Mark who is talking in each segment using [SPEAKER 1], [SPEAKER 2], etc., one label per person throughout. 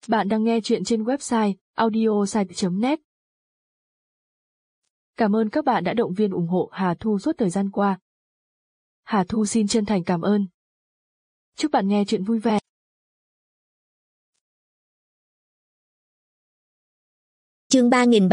[SPEAKER 1] Bạn đang nghe chuyện trên website audiosite.net. Cảm ơn các bạn đã động viên ủng hộ Hà Thu suốt thời gian qua. Hà Thu xin chân thành cảm ơn. Chúc bạn nghe chuyện vui vẻ.
[SPEAKER 2] Chương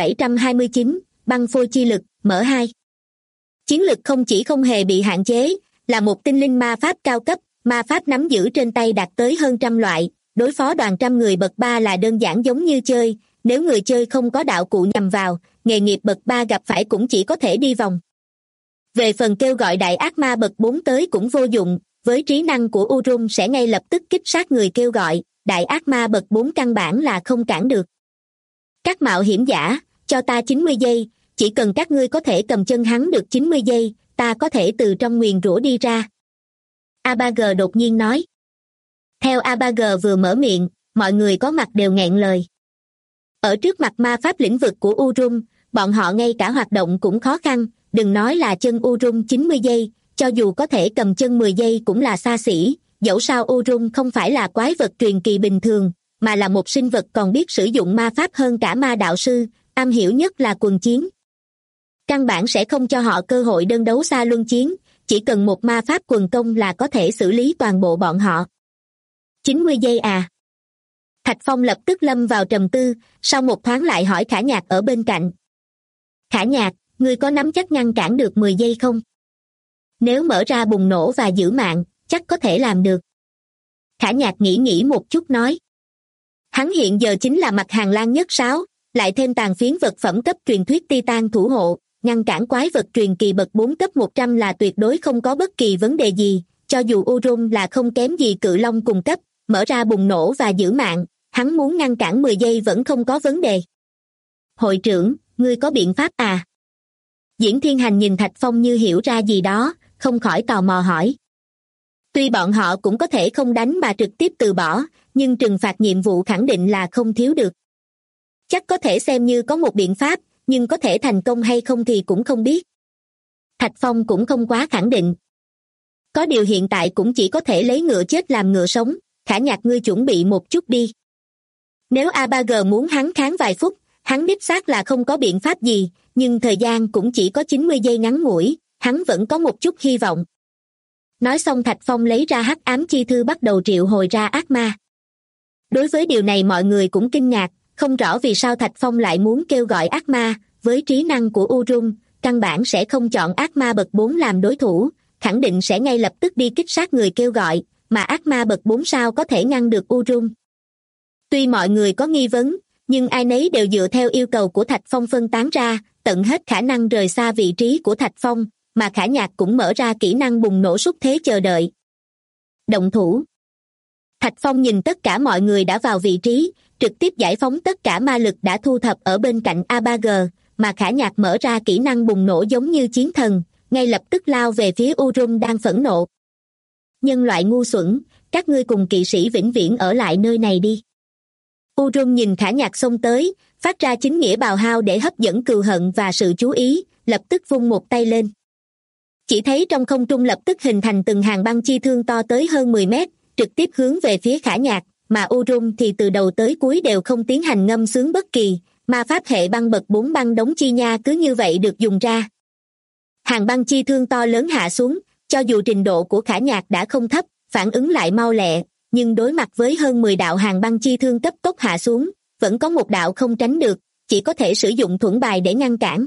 [SPEAKER 2] 3729, băng phôi chi lực, mở 2. Chiến lực không chỉ không hề bị hạn chế, là một tinh linh ma pháp cao cấp, ma pháp nắm giữ trên tay đạt tới hơn trăm loại, đối phó đoàn trăm người bậc 3 là đơn giản giống như chơi, nếu người chơi không có đạo cụ nhằm vào, nghề nghiệp bậc 3 gặp phải cũng chỉ có thể đi vòng. Về phần kêu gọi đại ác ma bậc 4 tới cũng vô dụng, với trí năng của Urum sẽ ngay lập tức kích sát người kêu gọi, đại ác ma bậc 4 căn bản là không cản được. Các mạo hiểm giả, cho ta 90 giây, chỉ cần các ngươi có thể cầm chân hắn được 90 giây, ta có thể từ trong nguyền rủa đi ra. ABG đột nhiên nói. Theo ABG vừa mở miệng, mọi người có mặt đều nghẹn lời. Ở trước mặt ma pháp lĩnh vực của Urum, bọn họ ngay cả hoạt động cũng khó khăn, đừng nói là chân Urum 90 giây, cho dù có thể cầm chân 10 giây cũng là xa xỉ, dẫu sao Urum không phải là quái vật truyền kỳ bình thường, mà là một sinh vật còn biết sử dụng ma pháp hơn cả ma đạo sư, am hiểu nhất là quần chiến. Căn bản sẽ không cho họ cơ hội đơn đấu xa luân chiến, chỉ cần một ma pháp quần công là có thể xử lý toàn bộ bọn họ. 90 giây à? Thạch Phong lập tức lâm vào trầm tư, sau một thoáng lại hỏi Khả Nhạc ở bên cạnh. Khả Nhạc, ngươi có nắm chắc ngăn cản được 10 giây không? Nếu mở ra bùng nổ và giữ mạng, chắc có thể làm được. Khả Nhạc nghĩ một chút nói. Hắn hiện giờ chính là mặt hàng lang nhất sáo, lại thêm tàn phiến vật phẩm cấp truyền thuyết Titan thủ hộ, ngăn cản quái vật truyền kỳ bậc 4 cấp 100 là tuyệt đối không có bất kỳ vấn đề gì, cho dù Urum là không kém gì cự long cùng cấp, mở ra bùng nổ và giữ mạng, hắn muốn ngăn cản 10 giây vẫn không có vấn đề. Hội trưởng, ngươi có biện pháp à? Diễn Thiên Hành nhìn Thạch Phong như hiểu ra gì đó, không khỏi tò mò hỏi. Tuy bọn họ cũng có thể không đánh mà trực tiếp từ bỏ, nhưng trừng phạt nhiệm vụ khẳng định là không thiếu được. Chắc có thể xem như có một biện pháp, nhưng có thể thành công hay không thì cũng không biết. Thạch Phong cũng không quá khẳng định. Có điều hiện tại cũng chỉ có thể lấy ngựa chết làm ngựa sống, Khả Nhạc ngươi chuẩn bị một chút đi. Nếu ABG muốn hắn kháng vài phút, hắn đích xác là không có biện pháp gì, nhưng thời gian cũng chỉ có 90 giây ngắn ngủi, hắn vẫn có một chút hy vọng. Nói xong Thạch Phong lấy ra hắc ám chi thư bắt đầu triệu hồi ra ác ma. Đối với điều này mọi người cũng kinh ngạc, không rõ vì sao Thạch Phong lại muốn kêu gọi ác ma, với trí năng của Urum, căn bản sẽ không chọn ác ma bậc 4 làm đối thủ, khẳng định sẽ ngay lập tức đi kích sát người kêu gọi, mà ác ma bậc 4 sao có thể ngăn được Urum. Tuy mọi người có nghi vấn, nhưng ai nấy đều dựa theo yêu cầu của Thạch Phong phân tán ra, tận hết khả năng rời xa vị trí của Thạch Phong, mà Khả Nhạc cũng mở ra kỹ năng bùng nổ xúc thế chờ đợi. Động thủ. Thạch Phong nhìn tất cả mọi người đã vào vị trí, trực tiếp giải phóng tất cả ma lực đã thu thập ở bên cạnh ABG, mà Khả Nhạc mở ra kỹ năng bùng nổ giống như chiến thần, ngay lập tức lao về phía Urum đang phẫn nộ. Nhân loại ngu xuẩn, các ngươi cùng kỵ sĩ vĩnh viễn ở lại nơi này đi. Urum nhìn Khả Nhạc xông tới, phát ra chính nghĩa bào hao để hấp dẫn cừu hận và sự chú ý, lập tức vung một tay lên. Chỉ thấy trong không trung lập tức hình thành từng hàng băng chi thương to tới hơn 10 mét, trực tiếp hướng về phía Khả Nhạc, mà Urum thì từ đầu tới cuối đều không tiến hành ngâm sướng bất kỳ, ma pháp hệ băng bậc 4 băng đống chi nha cứ như vậy được dùng ra. Hàng băng chi thương to lớn hạ xuống, cho dù trình độ của Khả Nhạc đã không thấp, phản ứng lại mau lẹ, nhưng đối mặt với hơn 10 đạo hàng băng chi thương cấp tốc hạ xuống, vẫn có một đạo không tránh được, chỉ có thể sử dụng thuẫn bài để ngăn cản.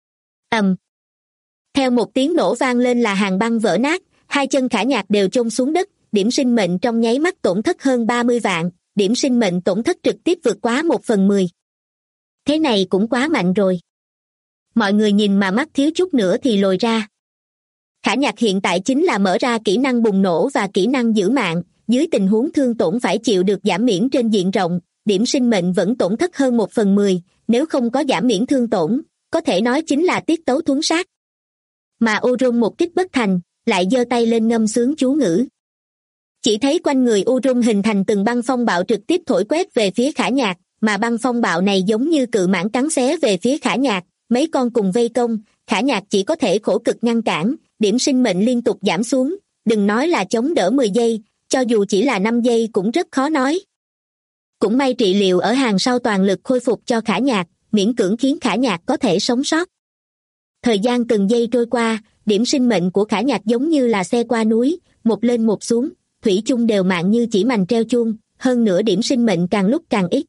[SPEAKER 2] Theo một tiếng nổ vang lên là hàng băng vỡ nát, hai chân Khả Nhạc đều chôn xuống đất, điểm sinh mệnh trong nháy mắt tổn thất hơn 30 vạn, điểm sinh mệnh tổn thất trực tiếp vượt quá 1/10. Thế này cũng quá mạnh rồi. Mọi người nhìn mà mắt thiếu chút nữa thì lồi ra. Khả Nhạc hiện tại chính là mở ra kỹ năng bùng nổ và kỹ năng giữ mạng, dưới tình huống thương tổn phải chịu được giảm miễn trên diện rộng, điểm sinh mệnh vẫn tổn thất hơn 1/10, nếu không có giảm miễn thương tổn, có thể nói chính là tiết tấu thuấn sát. Mà Urum một kích bất thành, lại giơ tay lên ngâm sướng chú ngữ. Chỉ thấy quanh người Urum hình thành từng băng phong bạo trực tiếp thổi quét về phía Khả Nhạc, mà băng phong bạo này giống như cự mãng cắn xé về phía Khả Nhạc, mấy con cùng vây công, Khả Nhạc chỉ có thể khổ cực ngăn cản, điểm sinh mệnh liên tục giảm xuống, đừng nói là chống đỡ 10 giây, cho dù chỉ là 5 giây cũng rất khó nói. Cũng may trị liệu ở hàng sau toàn lực khôi phục cho Khả Nhạc, miễn cưỡng khiến Khả Nhạc có thể sống sót. Thời gian từng giây trôi qua, điểm sinh mệnh của Khả Nhạc giống như là xe qua núi, một lên một xuống, thủy chung đều mạng như chỉ mành treo chuông, hơn nữa điểm sinh mệnh càng lúc càng ít.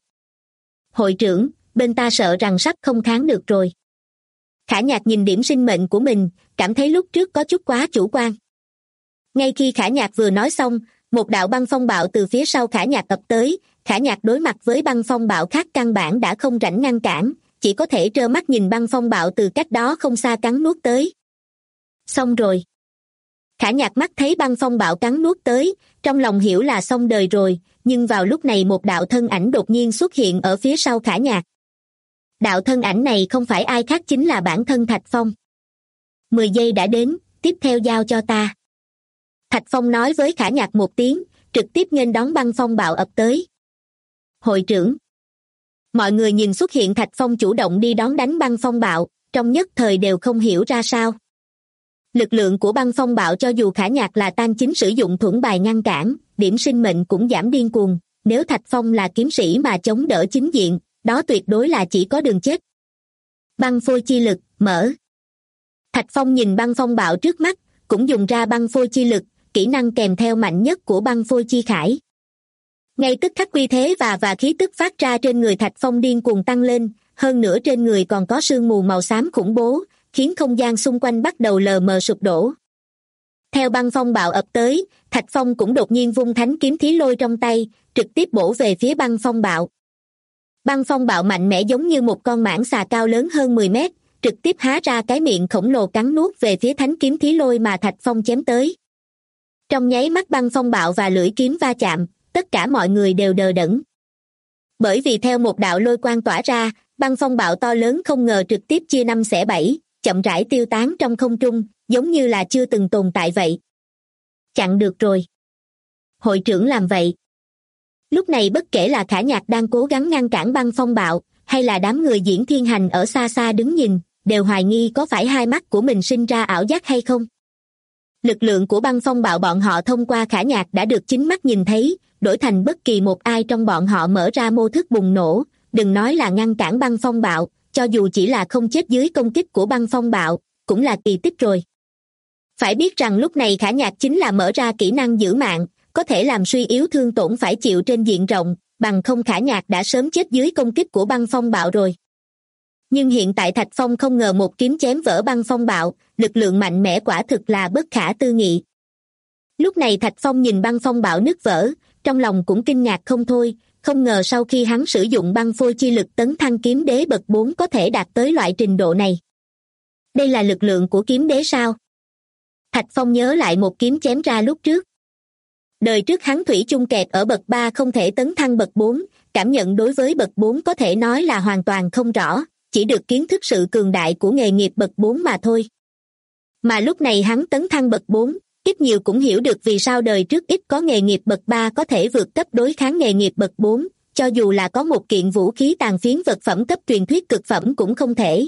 [SPEAKER 2] Hội trưởng, bên ta sợ rằng sắp không kháng được rồi. Khả Nhạc nhìn điểm sinh mệnh của mình, cảm thấy lúc trước có chút quá chủ quan. Ngay khi Khả Nhạc vừa nói xong, một đạo băng phong bạo từ phía sau Khả Nhạc ập tới. Khả Nhạc đối mặt với băng phong bạo khác căn bản đã không rảnh ngăn cản, chỉ có thể trơ mắt nhìn băng phong bạo từ cách đó không xa cắn nuốt tới. Xong rồi. Khả Nhạc mắt thấy băng phong bạo cắn nuốt tới, trong lòng hiểu là xong đời rồi, nhưng vào lúc này một đạo thân ảnh đột nhiên xuất hiện ở phía sau Khả Nhạc. Đạo thân ảnh này không phải ai khác chính là bản thân Thạch Phong. 10 giây đã đến, tiếp theo giao cho ta. Thạch Phong nói với Khả Nhạc một tiếng, trực tiếp nghênh đón băng phong bạo ập tới. Hội trưởng. Mọi người nhìn xuất hiện Thạch Phong chủ động đi đón đánh băng phong bạo, trong nhất thời đều không hiểu ra sao. Lực lượng của băng phong bạo cho dù Khả Nhạc là tan chính sử dụng thuẫn bài ngăn cản, điểm sinh mệnh cũng giảm điên cuồng, nếu Thạch Phong là kiếm sĩ mà chống đỡ chính diện, đó tuyệt đối là chỉ có đường chết. Băng phôi chi lực, mở. Thạch Phong nhìn băng phong bạo trước mắt, cũng dùng ra băng phôi chi lực, kỹ năng kèm theo mạnh nhất của băng phôi chi khải. Ngay tức khắc uy thế và khí tức phát ra trên người Thạch Phong điên cuồng tăng lên, hơn nữa trên người còn có sương mù màu xám khủng bố, khiến không gian xung quanh bắt đầu lờ mờ sụp đổ. Theo băng phong bạo ập tới, Thạch Phong cũng đột nhiên vung thánh kiếm thí lôi trong tay, trực tiếp bổ về phía băng phong bạo. Băng phong bạo mạnh mẽ giống như một con mãng xà cao lớn hơn 10 mét, trực tiếp há ra cái miệng khổng lồ cắn nuốt về phía thánh kiếm thí lôi mà Thạch Phong chém tới. Trong nháy mắt băng phong bạo và lưỡi kiếm va chạm, tất cả mọi người đều đờ đẫn. Bởi vì theo một đạo lôi quang tỏa ra, băng phong bạo to lớn không ngờ trực tiếp chia 5 xẻ 7, chậm rãi tiêu tán trong không trung, giống như là chưa từng tồn tại vậy. Chặn được rồi. Hội trưởng làm vậy. Lúc này bất kể là Khả Nhạc đang cố gắng ngăn cản băng phong bạo, hay là đám người Diễn Thiên Hành ở xa xa đứng nhìn, đều hoài nghi có phải hai mắt của mình sinh ra ảo giác hay không. Lực lượng của băng phong bạo bọn họ thông qua Khả Nhạc đã được chính mắt nhìn thấy, đổi thành bất kỳ một ai trong bọn họ mở ra mô thức bùng nổ, đừng nói là ngăn cản băng phong bạo, cho dù chỉ là không chết dưới công kích của băng phong bạo, cũng là kỳ tích rồi. Phải biết rằng lúc này Khả Nhạc chính là mở ra kỹ năng giữ mạng, có thể làm suy yếu thương tổn phải chịu trên diện rộng, bằng không Khả Nhạc đã sớm chết dưới công kích của băng phong bạo rồi. Nhưng hiện tại Thạch Phong không ngờ một kiếm chém vỡ băng phong bạo, lực lượng mạnh mẽ quả thực là bất khả tư nghị. Lúc này Thạch Phong nhìn băng phong bạo nứt vỡ, trong lòng cũng kinh ngạc không thôi, không ngờ sau khi hắn sử dụng băng phôi chi lực tấn thăng kiếm đế bậc 4 có thể đạt tới loại trình độ này. Đây là lực lượng của kiếm đế sao? Thạch Phong nhớ lại một kiếm chém ra lúc trước. Đời trước hắn thủy chung kẹt ở bậc 3 không thể tấn thăng bậc 4, cảm nhận đối với bậc 4 có thể nói là hoàn toàn không rõ, chỉ được kiến thức sự cường đại của nghề nghiệp bậc 4 mà thôi. Mà lúc này hắn tấn thăng bậc 4, ít nhiều cũng hiểu được vì sao đời trước ít có nghề nghiệp bậc 3 có thể vượt cấp đối kháng nghề nghiệp bậc 4, cho dù là có một kiện vũ khí tàn phiến vật phẩm cấp truyền thuyết cực phẩm cũng không thể.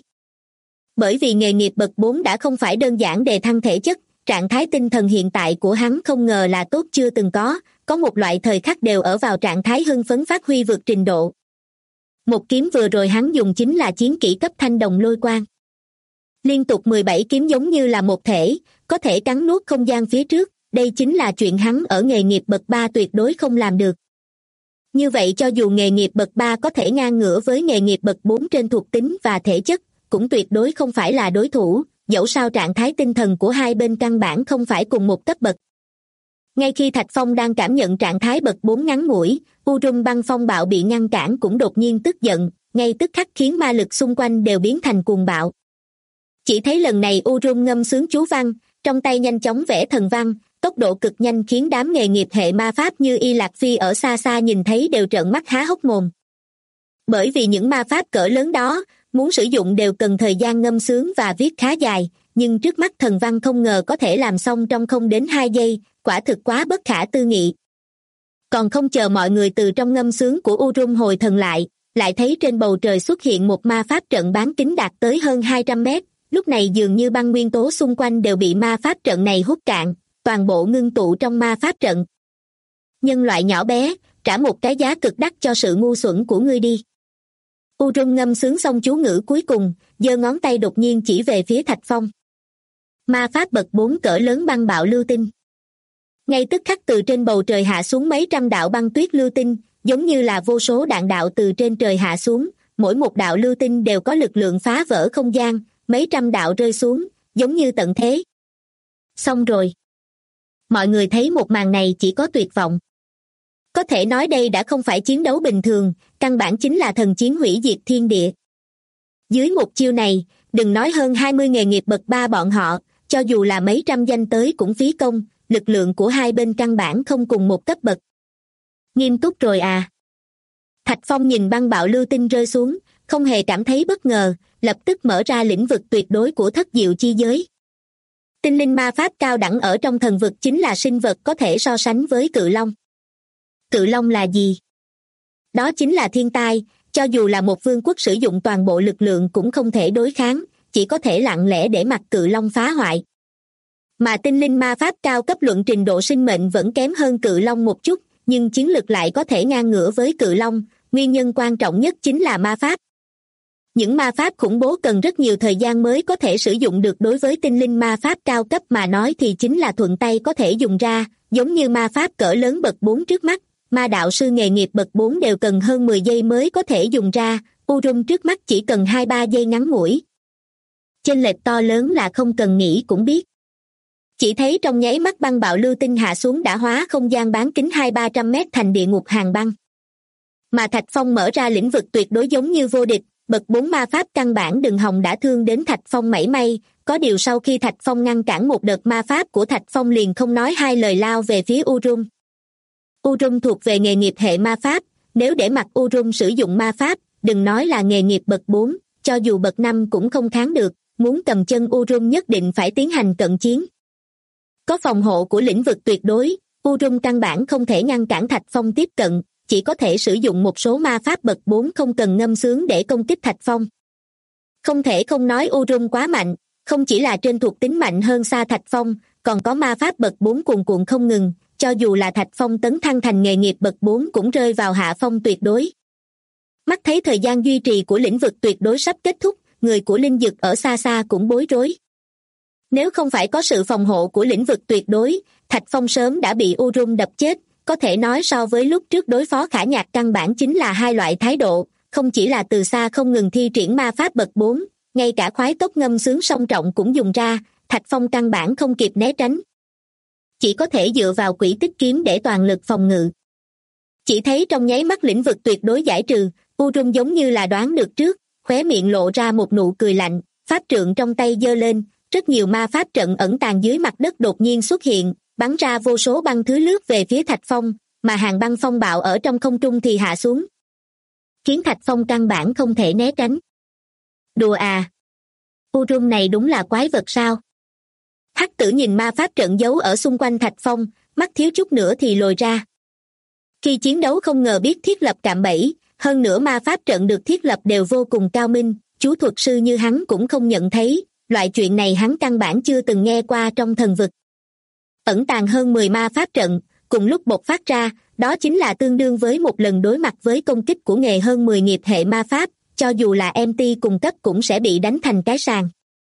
[SPEAKER 2] Bởi vì nghề nghiệp bậc 4 đã không phải đơn giản đề thăng thể chất, trạng thái tinh thần hiện tại của hắn không ngờ là tốt chưa từng có một loại thời khắc đều ở vào trạng thái hưng phấn phát huy vượt trình độ. Một kiếm vừa rồi hắn dùng chính là chiến kỹ cấp thanh đồng lôi quang. Liên tục 17 kiếm giống như là một thể, có thể cắn nuốt không gian phía trước, đây chính là chuyện hắn ở nghề nghiệp bậc 3 tuyệt đối không làm được. Như vậy cho dù nghề nghiệp bậc 3 có thể ngang ngửa với nghề nghiệp bậc 4 trên thuộc tính và thể chất, cũng tuyệt đối không phải là đối thủ, dẫu sao trạng thái tinh thần của hai bên căn bản không phải cùng một cấp bậc. Ngay khi Thạch Phong đang cảm nhận trạng thái bậc 4 ngắn ngủi, băng phong bạo bị ngăn cản cũng đột nhiên tức giận, ngay tức khắc khiến ma lực xung quanh đều biến thành cuồng bạo. Chỉ thấy lần này ngâm sướng chú văn, trong tay nhanh chóng vẽ thần văn, tốc độ cực nhanh khiến đám nghề nghiệp hệ ma pháp như Y Lạc Phi ở xa xa nhìn thấy đều trợn mắt há hốc mồm. Bởi vì những ma pháp cỡ lớn đó, muốn sử dụng đều cần thời gian ngâm sướng và viết khá dài, nhưng trước mắt thần văn không ngờ có thể làm xong trong không đến 2 giây, quả thực quá bất khả tư nghị. Còn không chờ mọi người từ trong ngâm sướng của hồi thần lại thấy trên bầu trời xuất hiện một ma pháp trận bán kính đạt tới hơn 200 mét, lúc này dường như băng nguyên tố xung quanh đều bị ma pháp trận này hút cạn, toàn bộ ngưng tụ trong ma pháp trận. Nhân loại nhỏ bé, trả một cái giá cực đắt cho sự ngu xuẩn của ngươi đi. Urung ngâm sướng xong chú ngữ cuối cùng, giơ ngón tay đột nhiên chỉ về phía Thạch Phong. Ma pháp bậc 4 cỡ lớn băng bạo lưu tinh. Ngay tức khắc từ trên bầu trời hạ xuống mấy trăm đạo băng tuyết lưu tinh, giống như là vô số đạn đạo từ trên trời hạ xuống, mỗi một đạo lưu tinh đều có lực lượng phá vỡ không gian, mấy trăm đạo rơi xuống, giống như tận thế. Xong rồi. Mọi người thấy một màn này chỉ có tuyệt vọng. Có thể nói đây đã không phải chiến đấu bình thường, căn bản chính là thần chiến hủy diệt thiên địa. Dưới một chiêu này, đừng nói hơn 20 nghề nghiệp bậc 3 bọn họ, cho dù là mấy trăm danh tới cũng phí công, lực lượng của hai bên căn bản không cùng một cấp bậc. Nghiêm túc rồi à? Thạch Phong nhìn băng bạo lưu tinh rơi xuống, không hề cảm thấy bất ngờ, lập tức mở ra lĩnh vực tuyệt đối của thất diệu chi giới. Tinh linh ma pháp cao đẳng ở trong thần vực chính là sinh vật có thể so sánh với cự long. Cự long là gì? Đó chính là thiên tai, cho dù là một vương quốc sử dụng toàn bộ lực lượng cũng không thể đối kháng, chỉ có thể lặng lẽ để mặc cự long phá hoại. Mà tinh linh ma pháp cao cấp luận trình độ sinh mệnh vẫn kém hơn cự long một chút, nhưng chiến lực lại có thể ngang ngửa với cự long, nguyên nhân quan trọng nhất chính là ma pháp. Những ma pháp khủng bố cần rất nhiều thời gian mới có thể sử dụng được, đối với tinh linh ma pháp cao cấp mà nói thì chính là thuận tay có thể dùng ra, giống như ma pháp cỡ lớn bậc 4 trước mắt, ma đạo sư nghề nghiệp bậc 4 đều cần hơn 10 giây mới có thể dùng ra, Urung trước mắt chỉ cần 2-3 giây ngắn ngủi. Chênh lệch to lớn là không cần nghĩ cũng biết. Chỉ thấy trong nháy mắt băng bạo lưu tinh hạ xuống đã hóa không gian bán kính 200-300 mét thành địa ngục hàng băng. Mà Thạch Phong mở ra lĩnh vực tuyệt đối giống như vô địch, bậc 4 ma pháp căn bản đừng hòng đã thương đến Thạch Phong mảy may, có điều sau khi Thạch Phong ngăn cản một đợt ma pháp của Thạch Phong liền không nói hai lời lao về phía Urung. Urung thuộc về nghề nghiệp hệ ma pháp, nếu để mặc Urung sử dụng ma pháp, đừng nói là nghề nghiệp bậc 4, cho dù bậc 5 cũng không kháng được, muốn cầm chân Urung nhất định phải tiến hành cận chiến. Có phòng hộ của lĩnh vực tuyệt đối, Urung căn bản không thể ngăn cản Thạch Phong tiếp cận, chỉ có thể sử dụng một số ma pháp bậc 4 không cần ngâm sướng để công kích Thạch Phong. Không thể không nói Urung quá mạnh, không chỉ là trên thuộc tính mạnh hơn xa Thạch Phong, còn có ma pháp bậc 4 cuồn cuộn không ngừng, cho dù là Thạch Phong tấn thăng thành nghề nghiệp bậc 4 cũng rơi vào hạ phong tuyệt đối. Mắt thấy thời gian duy trì của lĩnh vực tuyệt đối sắp kết thúc, người của linh dực ở xa xa cũng bối rối. Nếu không phải có sự phòng hộ của lĩnh vực tuyệt đối, Thạch Phong sớm đã bị Urung đập chết, có thể nói so với lúc trước đối phó Khả Nhạc căn bản chính là hai loại thái độ, không chỉ là từ xa không ngừng thi triển ma pháp bậc 4, ngay cả khoái tốc ngâm sướng song trọng cũng dùng ra, Thạch Phong căn bản không kịp né tránh. Chỉ có thể dựa vào quỷ tích kiếm để toàn lực phòng ngự. Chỉ thấy trong nháy mắt lĩnh vực tuyệt đối giải trừ, Urung giống như là đoán được trước, khóe miệng lộ ra một nụ cười lạnh, pháp trượng trong tay giơ lên, rất nhiều ma pháp trận ẩn tàng dưới mặt đất đột nhiên xuất hiện, bắn ra vô số băng thứ lướt về phía Thạch Phong, mà hàng băng phong bạo ở trong không trung thì hạ xuống, khiến Thạch Phong căn bản không thể né tránh. Đùa à? Urung này đúng là quái vật sao? Hắc Tử nhìn ma pháp trận giấu ở xung quanh Thạch Phong, mắt thiếu chút nữa thì lồi ra. Khi chiến đấu không ngờ biết thiết lập cạm bẫy, hơn nữa ma pháp trận được thiết lập đều vô cùng cao minh, chú thuật sư như hắn cũng không nhận thấy, loại chuyện này hắn căn bản chưa từng nghe qua trong thần vực. Ẩn tàng hơn 10 ma pháp trận, cùng lúc bộc phát ra, đó chính là tương đương với một lần đối mặt với công kích của nghề hơn 10 nghiệp hệ ma pháp, cho dù là MT cùng cấp cũng sẽ bị đánh thành cái sàng.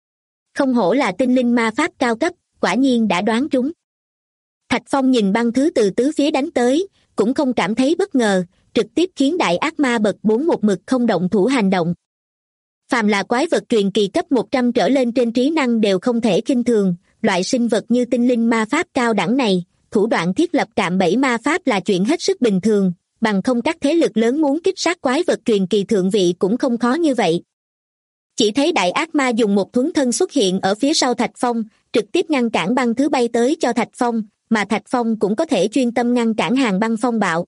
[SPEAKER 2] Không hổ là tinh linh ma pháp cao cấp, quả nhiên đã đoán trúng. Thạch Phong nhìn băng thứ từ tứ phía đánh tới, cũng không cảm thấy bất ngờ, trực tiếp khiến đại ác ma bậc 4 một mực không động thủ hành động. Phàm là quái vật truyền kỳ cấp 100 trở lên trên trí năng đều không thể khinh thường, loại sinh vật như tinh linh ma pháp cao đẳng này, thủ đoạn thiết lập cạm bẫy ma pháp là chuyện hết sức bình thường, bằng không các thế lực lớn muốn kích sát quái vật truyền kỳ thượng vị cũng không khó như vậy. Chỉ thấy đại ác ma dùng một thuấn thân xuất hiện ở phía sau Thạch Phong, trực tiếp ngăn cản băng thứ bay tới cho Thạch Phong, mà Thạch Phong cũng có thể chuyên tâm ngăn cản hàng băng phong bạo.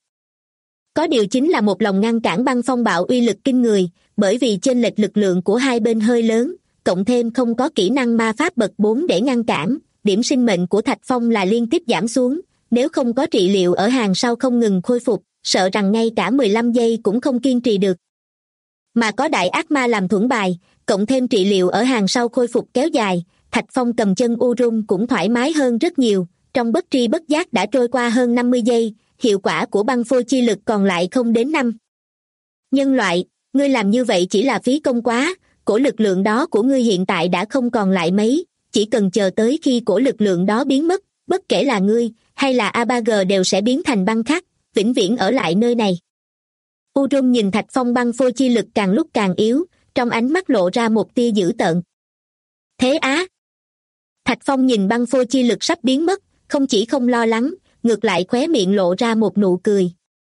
[SPEAKER 2] Có điều chính là một lòng ngăn cản băng phong bạo uy lực kinh người, bởi vì chênh lệch lực lượng của hai bên hơi lớn, cộng thêm không có kỹ năng ma pháp bậc 4 để ngăn cản, điểm sinh mệnh của Thạch Phong là liên tiếp giảm xuống, nếu không có trị liệu ở hàng sau không ngừng khôi phục, sợ rằng ngay cả 15 giây cũng không kiên trì được. Mà có đại ác ma làm thuẫn bài, cộng thêm trị liệu ở hàng sau khôi phục kéo dài, Thạch Phong cầm chân Urung cũng thoải mái hơn rất nhiều, trong bất tri bất giác đã trôi qua hơn 50 giây, hiệu quả của băng phôi chi lực còn lại không đến 5. Nhân loại, ngươi làm như vậy chỉ là phí công quá, cổ lực lượng đó của ngươi hiện tại đã không còn lại mấy, chỉ cần chờ tới khi cổ lực lượng đó biến mất, bất kể là ngươi hay là A3G đều sẽ biến thành băng khắc, vĩnh viễn ở lại nơi này. Urung nhìn Thạch Phong băng phôi chi lực càng lúc càng yếu, trong ánh mắt lộ ra một tia dữ tợn. Thế á? Thạch Phong nhìn băng phôi chi lực sắp biến mất, không chỉ không lo lắng, ngược lại khóe miệng lộ ra một nụ cười.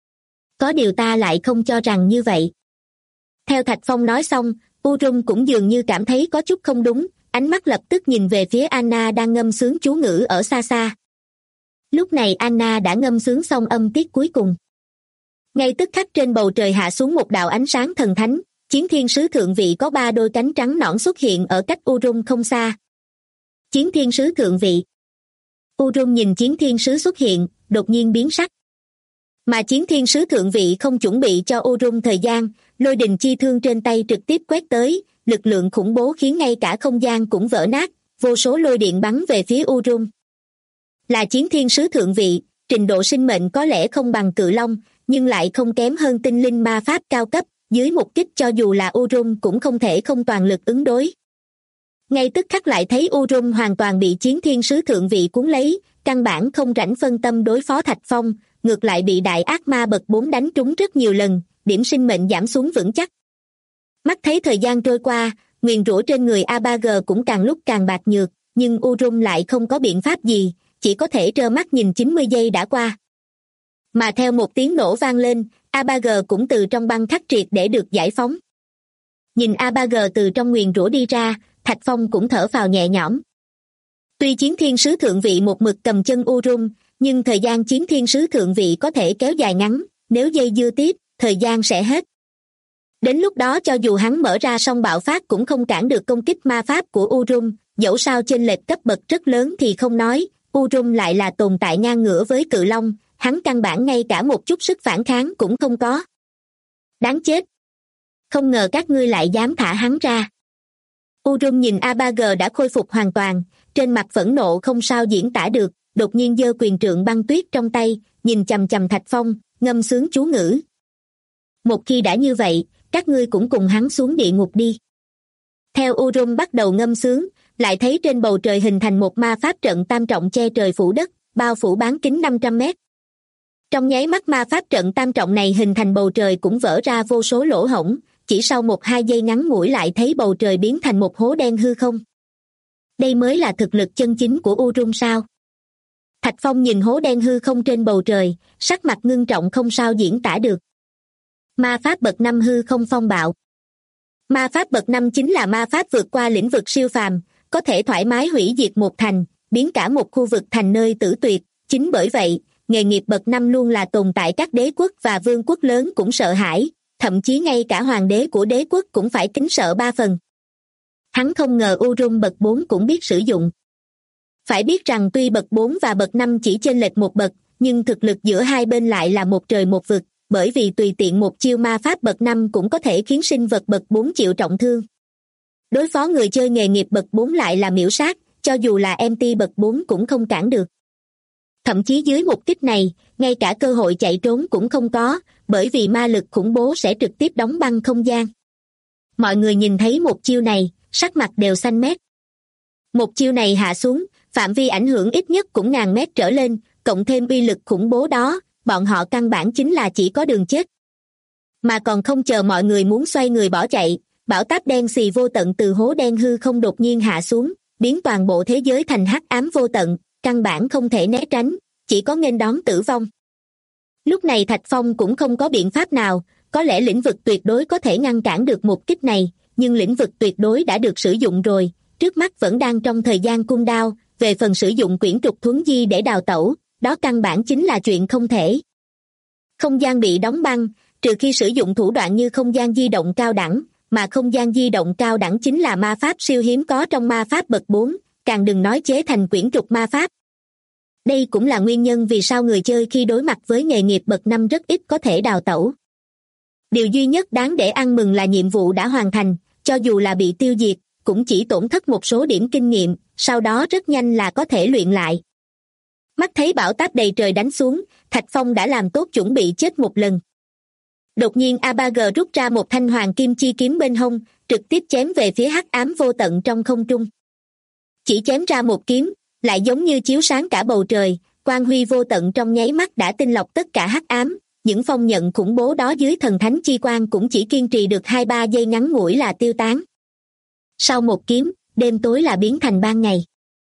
[SPEAKER 2] Có điều ta lại không cho rằng như vậy. Theo Thạch Phong nói xong, Urung cũng dường như cảm thấy có chút không đúng, ánh mắt lập tức nhìn về phía Anna đang ngâm sướng chú ngữ ở xa xa. Lúc này Anna đã ngâm sướng xong âm tiết cuối cùng. Ngay tức khắc trên bầu trời hạ xuống một đạo ánh sáng thần thánh, chiến thiên sứ thượng vị có 3 đôi cánh trắng nõn xuất hiện ở cách Urung không xa. Chiến thiên sứ thượng vị. Urung nhìn chiến thiên sứ xuất hiện, đột nhiên biến sắc. Mà chiến thiên sứ thượng vị không chuẩn bị cho Urung thời gian, lôi đình chi thương trên tay trực tiếp quét tới, lực lượng khủng bố khiến ngay cả không gian cũng vỡ nát, vô số lôi điện bắn về phía Urung. Là chiến thiên sứ thượng vị, trình độ sinh mệnh có lẽ không bằng cự long, nhưng lại không kém hơn tinh linh ma pháp cao cấp, dưới một kích cho dù là Urung cũng không thể không toàn lực ứng đối. Ngay tức khắc lại thấy Urung hoàn toàn bị chiến thiên sứ thượng vị cuốn lấy, căn bản không rảnh phân tâm đối phó Thạch Phong, ngược lại bị đại ác ma bậc 4 đánh trúng rất nhiều lần, điểm sinh mệnh giảm xuống vững chắc. Mắt thấy thời gian trôi qua, nguyền rủa trên người A3G cũng càng lúc càng bạc nhược, nhưng Urung lại không có biện pháp gì, chỉ có thể trơ mắt nhìn 90 giây đã qua. Mà theo một tiếng nổ vang lên, A3G cũng từ trong băng khắc triệt để được giải phóng. Nhìn A3G từ trong nguyền rủa đi ra, Thạch Phong cũng thở phào nhẹ nhõm. Tuy chiến thiên sứ thượng vị một mực cầm chân Urung, nhưng thời gian chiến thiên sứ thượng vị có thể kéo dài ngắn, nếu dây dưa tiếp, thời gian sẽ hết. Đến lúc đó cho dù hắn mở ra song bạo phát cũng không cản được công kích ma pháp của Urung, dẫu sao chênh lệch cấp bậc rất lớn thì không nói, Urung lại là tồn tại ngang ngửa với cự long, hắn căn bản ngay cả một chút sức phản kháng cũng không có. Đáng chết! Không ngờ các ngươi lại dám thả hắn ra. Urung nhìn A3G đã khôi phục hoàn toàn, trên mặt phẫn nộ không sao diễn tả được, đột nhiên giơ quyền trượng băng tuyết trong tay, nhìn chằm chằm Thạch Phong, ngâm sướng chú ngữ. Một khi đã như vậy, các ngươi cũng cùng hắn xuống địa ngục đi. Theo Urung bắt đầu ngâm sướng, lại thấy trên bầu trời hình thành một ma pháp trận tam trọng che trời phủ đất, bao phủ bán kính 500 mét. Trong nháy mắt ma pháp trận tam trọng này hình thành bầu trời cũng vỡ ra vô số lỗ hổng, chỉ sau 1-2 giây ngắn ngủi lại thấy bầu trời biến thành một hố đen hư không. Đây mới là thực lực chân chính của Urung sao? Thạch Phong nhìn hố đen hư không trên bầu trời, sắc mặt ngưng trọng không sao diễn tả được. Ma pháp bậc 5 hư không phong bạo. Ma pháp bậc 5 chính là ma pháp vượt qua lĩnh vực siêu phàm, có thể thoải mái hủy diệt một thành, biến cả một khu vực thành nơi tử tuyệt. Chính bởi vậy, nghề nghiệp bậc 5 luôn là tồn tại các đế quốc và vương quốc lớn cũng sợ hãi, thậm chí ngay cả hoàng đế của đế quốc cũng phải kính sợ 3 phần. Hắn không ngờ Urung bậc 4 cũng biết sử dụng. Phải biết rằng tuy bậc 4 và bậc 5 chỉ chênh lệch một bậc, nhưng thực lực giữa hai bên lại là một trời một vực, bởi vì tùy tiện một chiêu ma pháp bậc 5 cũng có thể khiến sinh vật bậc 4 chịu trọng thương. Đối phó người chơi nghề nghiệp bậc 4 lại là miểu sát, cho dù là MT bậc 4 cũng không cản được. Thậm chí dưới một kích này, ngay cả cơ hội chạy trốn cũng không có, bởi vì ma lực khủng bố sẽ trực tiếp đóng băng không gian. Mọi người nhìn thấy một chiêu này, sắc mặt đều xanh mét. Một chiêu này hạ xuống, phạm vi ảnh hưởng ít nhất cũng ngàn mét trở lên, cộng thêm uy lực khủng bố đó, bọn họ căn bản chính là chỉ có đường chết. Mà còn không chờ mọi người muốn xoay người bỏ chạy, bão táp đen xì vô tận từ hố đen hư không đột nhiên hạ xuống, biến toàn bộ thế giới thành hắc ám vô tận, căn bản không thể né tránh, chỉ có nghênh đón tử vong. Lúc này Thạch Phong cũng không có biện pháp nào, có lẽ lĩnh vực tuyệt đối có thể ngăn cản được một kích này, nhưng lĩnh vực tuyệt đối đã được sử dụng rồi, trước mắt vẫn đang trong thời gian cooldown, về phần sử dụng quyển trục thuấn di để đào tẩu, đó căn bản chính là chuyện không thể. Không gian bị đóng băng, trừ khi sử dụng thủ đoạn như không gian di động cao đẳng, mà không gian di động cao đẳng chính là ma pháp siêu hiếm có trong ma pháp bậc 4, càng đừng nói chế thành quyển trục ma pháp. Đây cũng là nguyên nhân vì sao người chơi khi đối mặt với nghề nghiệp bậc 5 rất ít có thể đào tẩu. Điều duy nhất đáng để ăn mừng là nhiệm vụ đã hoàn thành, cho dù là bị tiêu diệt, cũng chỉ tổn thất một số điểm kinh nghiệm, sau đó rất nhanh là có thể luyện lại. Mắt thấy bão táp đầy trời đánh xuống, Thạch Phong đã làm tốt chuẩn bị chết một lần. Đột nhiên A3G rút ra một thanh hoàng kim chi kiếm bên hông, trực tiếp chém về phía hắc ám vô tận trong không trung. Chỉ chém ra một kiếm, lại giống như chiếu sáng cả bầu trời, quang huy vô tận trong nháy mắt đã tinh lọc tất cả hắc ám. Những phong nhận khủng bố đó dưới thần thánh chi quang cũng chỉ kiên trì được 2-3 giây ngắn ngủi là tiêu tán. Sau một kiếm, đêm tối là biến thành ban ngày.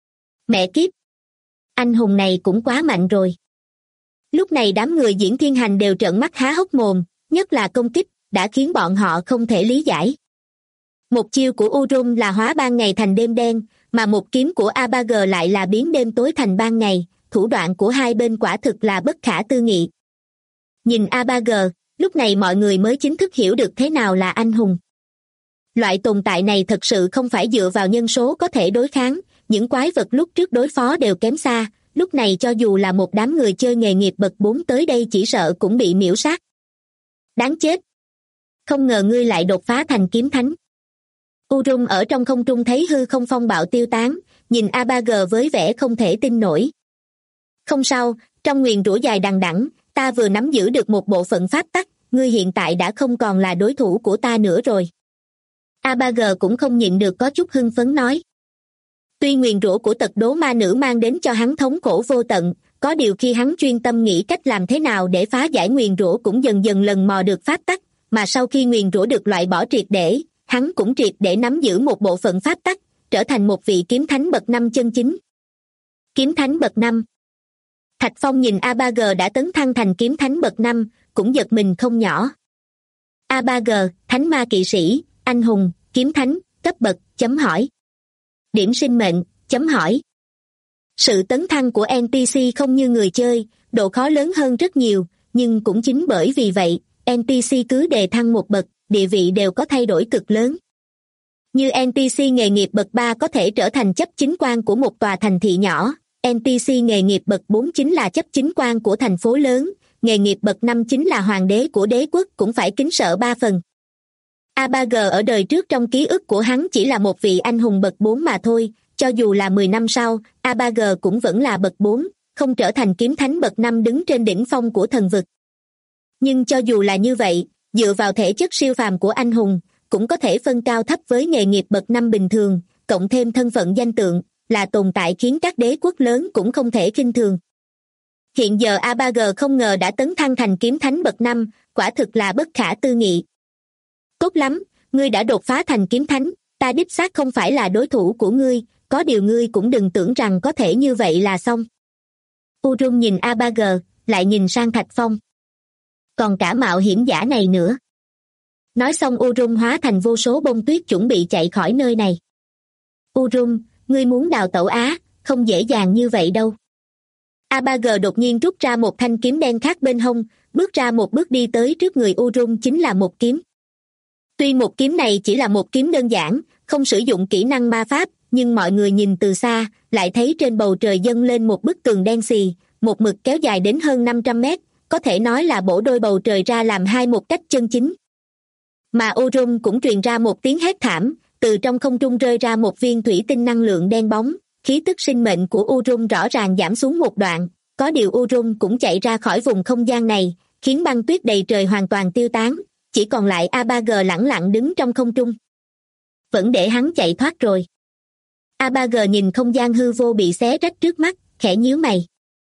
[SPEAKER 2] Mẹ kiếp! Anh hùng này cũng quá mạnh rồi. Lúc này đám người Diễn Thiên Hành đều trợn mắt há hốc mồm, nhất là công kích, đã khiến bọn họ không thể lý giải. Một chiêu của Urum là hóa ban ngày thành đêm đen, mà một kiếm của A3G lại là biến đêm tối thành ban ngày, thủ đoạn của hai bên quả thực là bất khả tư nghị. Nhìn A3G, lúc này mọi người mới chính thức hiểu được thế nào là anh hùng. Loại tồn tại này thật sự không phải dựa vào nhân số có thể đối kháng, những quái vật lúc trước đối phó đều kém xa, lúc này cho dù là một đám người chơi nghề nghiệp bậc 4 tới đây chỉ sợ cũng bị miễu sát. Đáng chết! Không ngờ ngươi lại đột phá thành kiếm thánh. Urum ở trong không trung thấy hư không phong bạo tiêu tán, nhìn A3G với vẻ không thể tin nổi. Không sao, trong nguyền rủa dài đằng đẵng, ta vừa nắm giữ được một bộ phận pháp tắc, ngươi hiện tại đã không còn là đối thủ của ta nữa rồi. A3G cũng không nhịn được có chút hưng phấn nói. Tuy nguyền rủa của tật đố ma nữ mang đến cho hắn thống khổ vô tận, có điều khi hắn chuyên tâm nghĩ cách làm thế nào để phá giải nguyền rủa cũng dần dần lần mò được pháp tắc, mà sau khi nguyền rủa được loại bỏ triệt để, hắn cũng triệt để nắm giữ một bộ phận pháp tắc, trở thành một vị kiếm thánh bậc 5 chân chính. Kiếm thánh bậc 5. Thạch Phong nhìn A3G đã tấn thăng thành kiếm thánh bậc 5, cũng giật mình không nhỏ. A3G, thánh ma kỵ sĩ, anh hùng, kiếm thánh, cấp bậc, chấm hỏi. Điểm sinh mệnh, chấm hỏi. Sự tấn thăng của NPC không như người chơi, độ khó lớn hơn rất nhiều, nhưng cũng chính bởi vì vậy, NPC cứ đề thăng một bậc, địa vị đều có thay đổi cực lớn. Như NPC nghề nghiệp bậc 3 có thể trở thành chấp chính quan của một tòa thành thị nhỏ, NPC nghề nghiệp bậc 4 chính là chấp chính quan của thành phố lớn, nghề nghiệp bậc 5 chính là hoàng đế của đế quốc cũng phải kính sợ 3 phần. A3G ở đời trước trong ký ức của hắn chỉ là một vị anh hùng bậc 4 mà thôi, cho dù là 10 năm sau, A3G cũng vẫn là bậc 4, không trở thành kiếm thánh bậc 5 đứng trên đỉnh phong của thần vực. Nhưng cho dù là như vậy, dựa vào thể chất siêu phàm của anh hùng, cũng có thể phân cao thấp với nghề nghiệp bậc 5 bình thường, cộng thêm thân phận danh tượng, là tồn tại khiến các đế quốc lớn cũng không thể khinh thường. Hiện giờ A3G không ngờ đã tấn thăng thành kiếm thánh bậc 5, quả thực là bất khả tư nghị. Tốt lắm, ngươi đã đột phá thành kiếm thánh, ta đích xác không phải là đối thủ của ngươi, có điều ngươi cũng đừng tưởng rằng có thể như vậy là xong. Urum nhìn A3G, lại nhìn sang Thạch Phong. Còn cả mạo hiểm giả này nữa. Nói xong Urum hóa thành vô số bông tuyết chuẩn bị chạy khỏi nơi này. Urum, ngươi muốn đào tẩu á, không dễ dàng như vậy đâu. A3G đột nhiên rút ra một thanh kiếm đen khác bên hông, bước ra một bước đi tới trước người Urum chính là một kiếm. Tuy một kiếm này chỉ là một kiếm đơn giản, không sử dụng kỹ năng ma pháp, nhưng mọi người nhìn từ xa, lại thấy trên bầu trời dâng lên một bức tường đen xì, một mực kéo dài đến hơn 500 mét, có thể nói là bổ đôi bầu trời ra làm hai một cách chân chính. Mà Urum cũng truyền ra một tiếng hét thảm, từ trong không trung rơi ra một viên thủy tinh năng lượng đen bóng, khí tức sinh mệnh của Urum rõ ràng giảm xuống một đoạn, có điều Urum cũng chạy ra khỏi vùng không gian này, khiến băng tuyết đầy trời hoàn toàn tiêu tán, chỉ còn lại A3G lẳng lặng đứng trong không trung. Vẫn để hắn chạy thoát rồi. A3G nhìn không gian hư vô bị xé rách trước mắt, khẽ nhíu mày.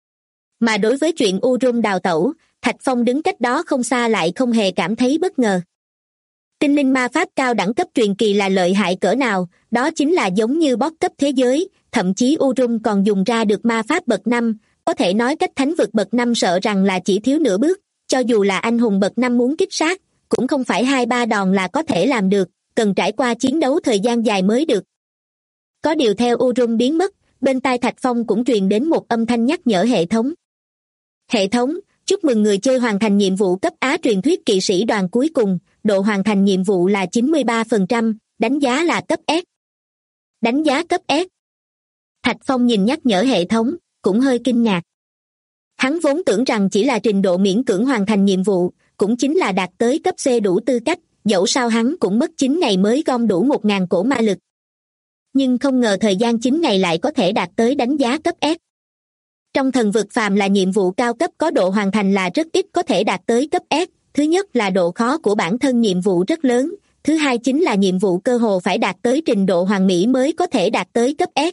[SPEAKER 2] Mà đối với chuyện Urum đào tẩu, Thạch Phong đứng cách đó không xa lại không hề cảm thấy bất ngờ. Tinh linh ma pháp cao đẳng cấp truyền kỳ là lợi hại cỡ nào, đó chính là giống như boss cấp thế giới, thậm chí Urum còn dùng ra được ma pháp bậc 5, có thể nói cách thánh vực bậc 5 sợ rằng là chỉ thiếu nửa bước, cho dù là anh hùng bậc 5 muốn kích sát, cũng không phải 2-3 đòn là có thể làm được, cần trải qua chiến đấu thời gian dài mới được. Có điều theo Urum biến mất, bên tai Thạch Phong cũng truyền đến một âm thanh nhắc nhở hệ thống. Hệ thống, chúc mừng người chơi hoàn thành nhiệm vụ cấp Á truyền thuyết kỵ sĩ đoàn cuối cùng, độ hoàn thành nhiệm vụ là 93%, đánh giá là cấp S. Đánh giá cấp S. Thạch Phong nhìn nhắc nhở hệ thống, cũng hơi kinh ngạc. Hắn vốn tưởng rằng chỉ là trình độ miễn cưỡng hoàn thành nhiệm vụ, cũng chính là đạt tới cấp C đủ tư cách, dẫu sao hắn cũng mất 9 ngày mới gom đủ 1.000 cổ ma lực. Nhưng không ngờ thời gian 9 ngày lại có thể đạt tới đánh giá cấp S. Trong thần vực phàm là nhiệm vụ cao cấp có độ hoàn thành là rất ít có thể đạt tới cấp S. Thứ nhất là độ khó của bản thân nhiệm vụ rất lớn, thứ hai chính là nhiệm vụ cơ hồ phải đạt tới trình độ hoàn mỹ mới có thể đạt tới cấp S.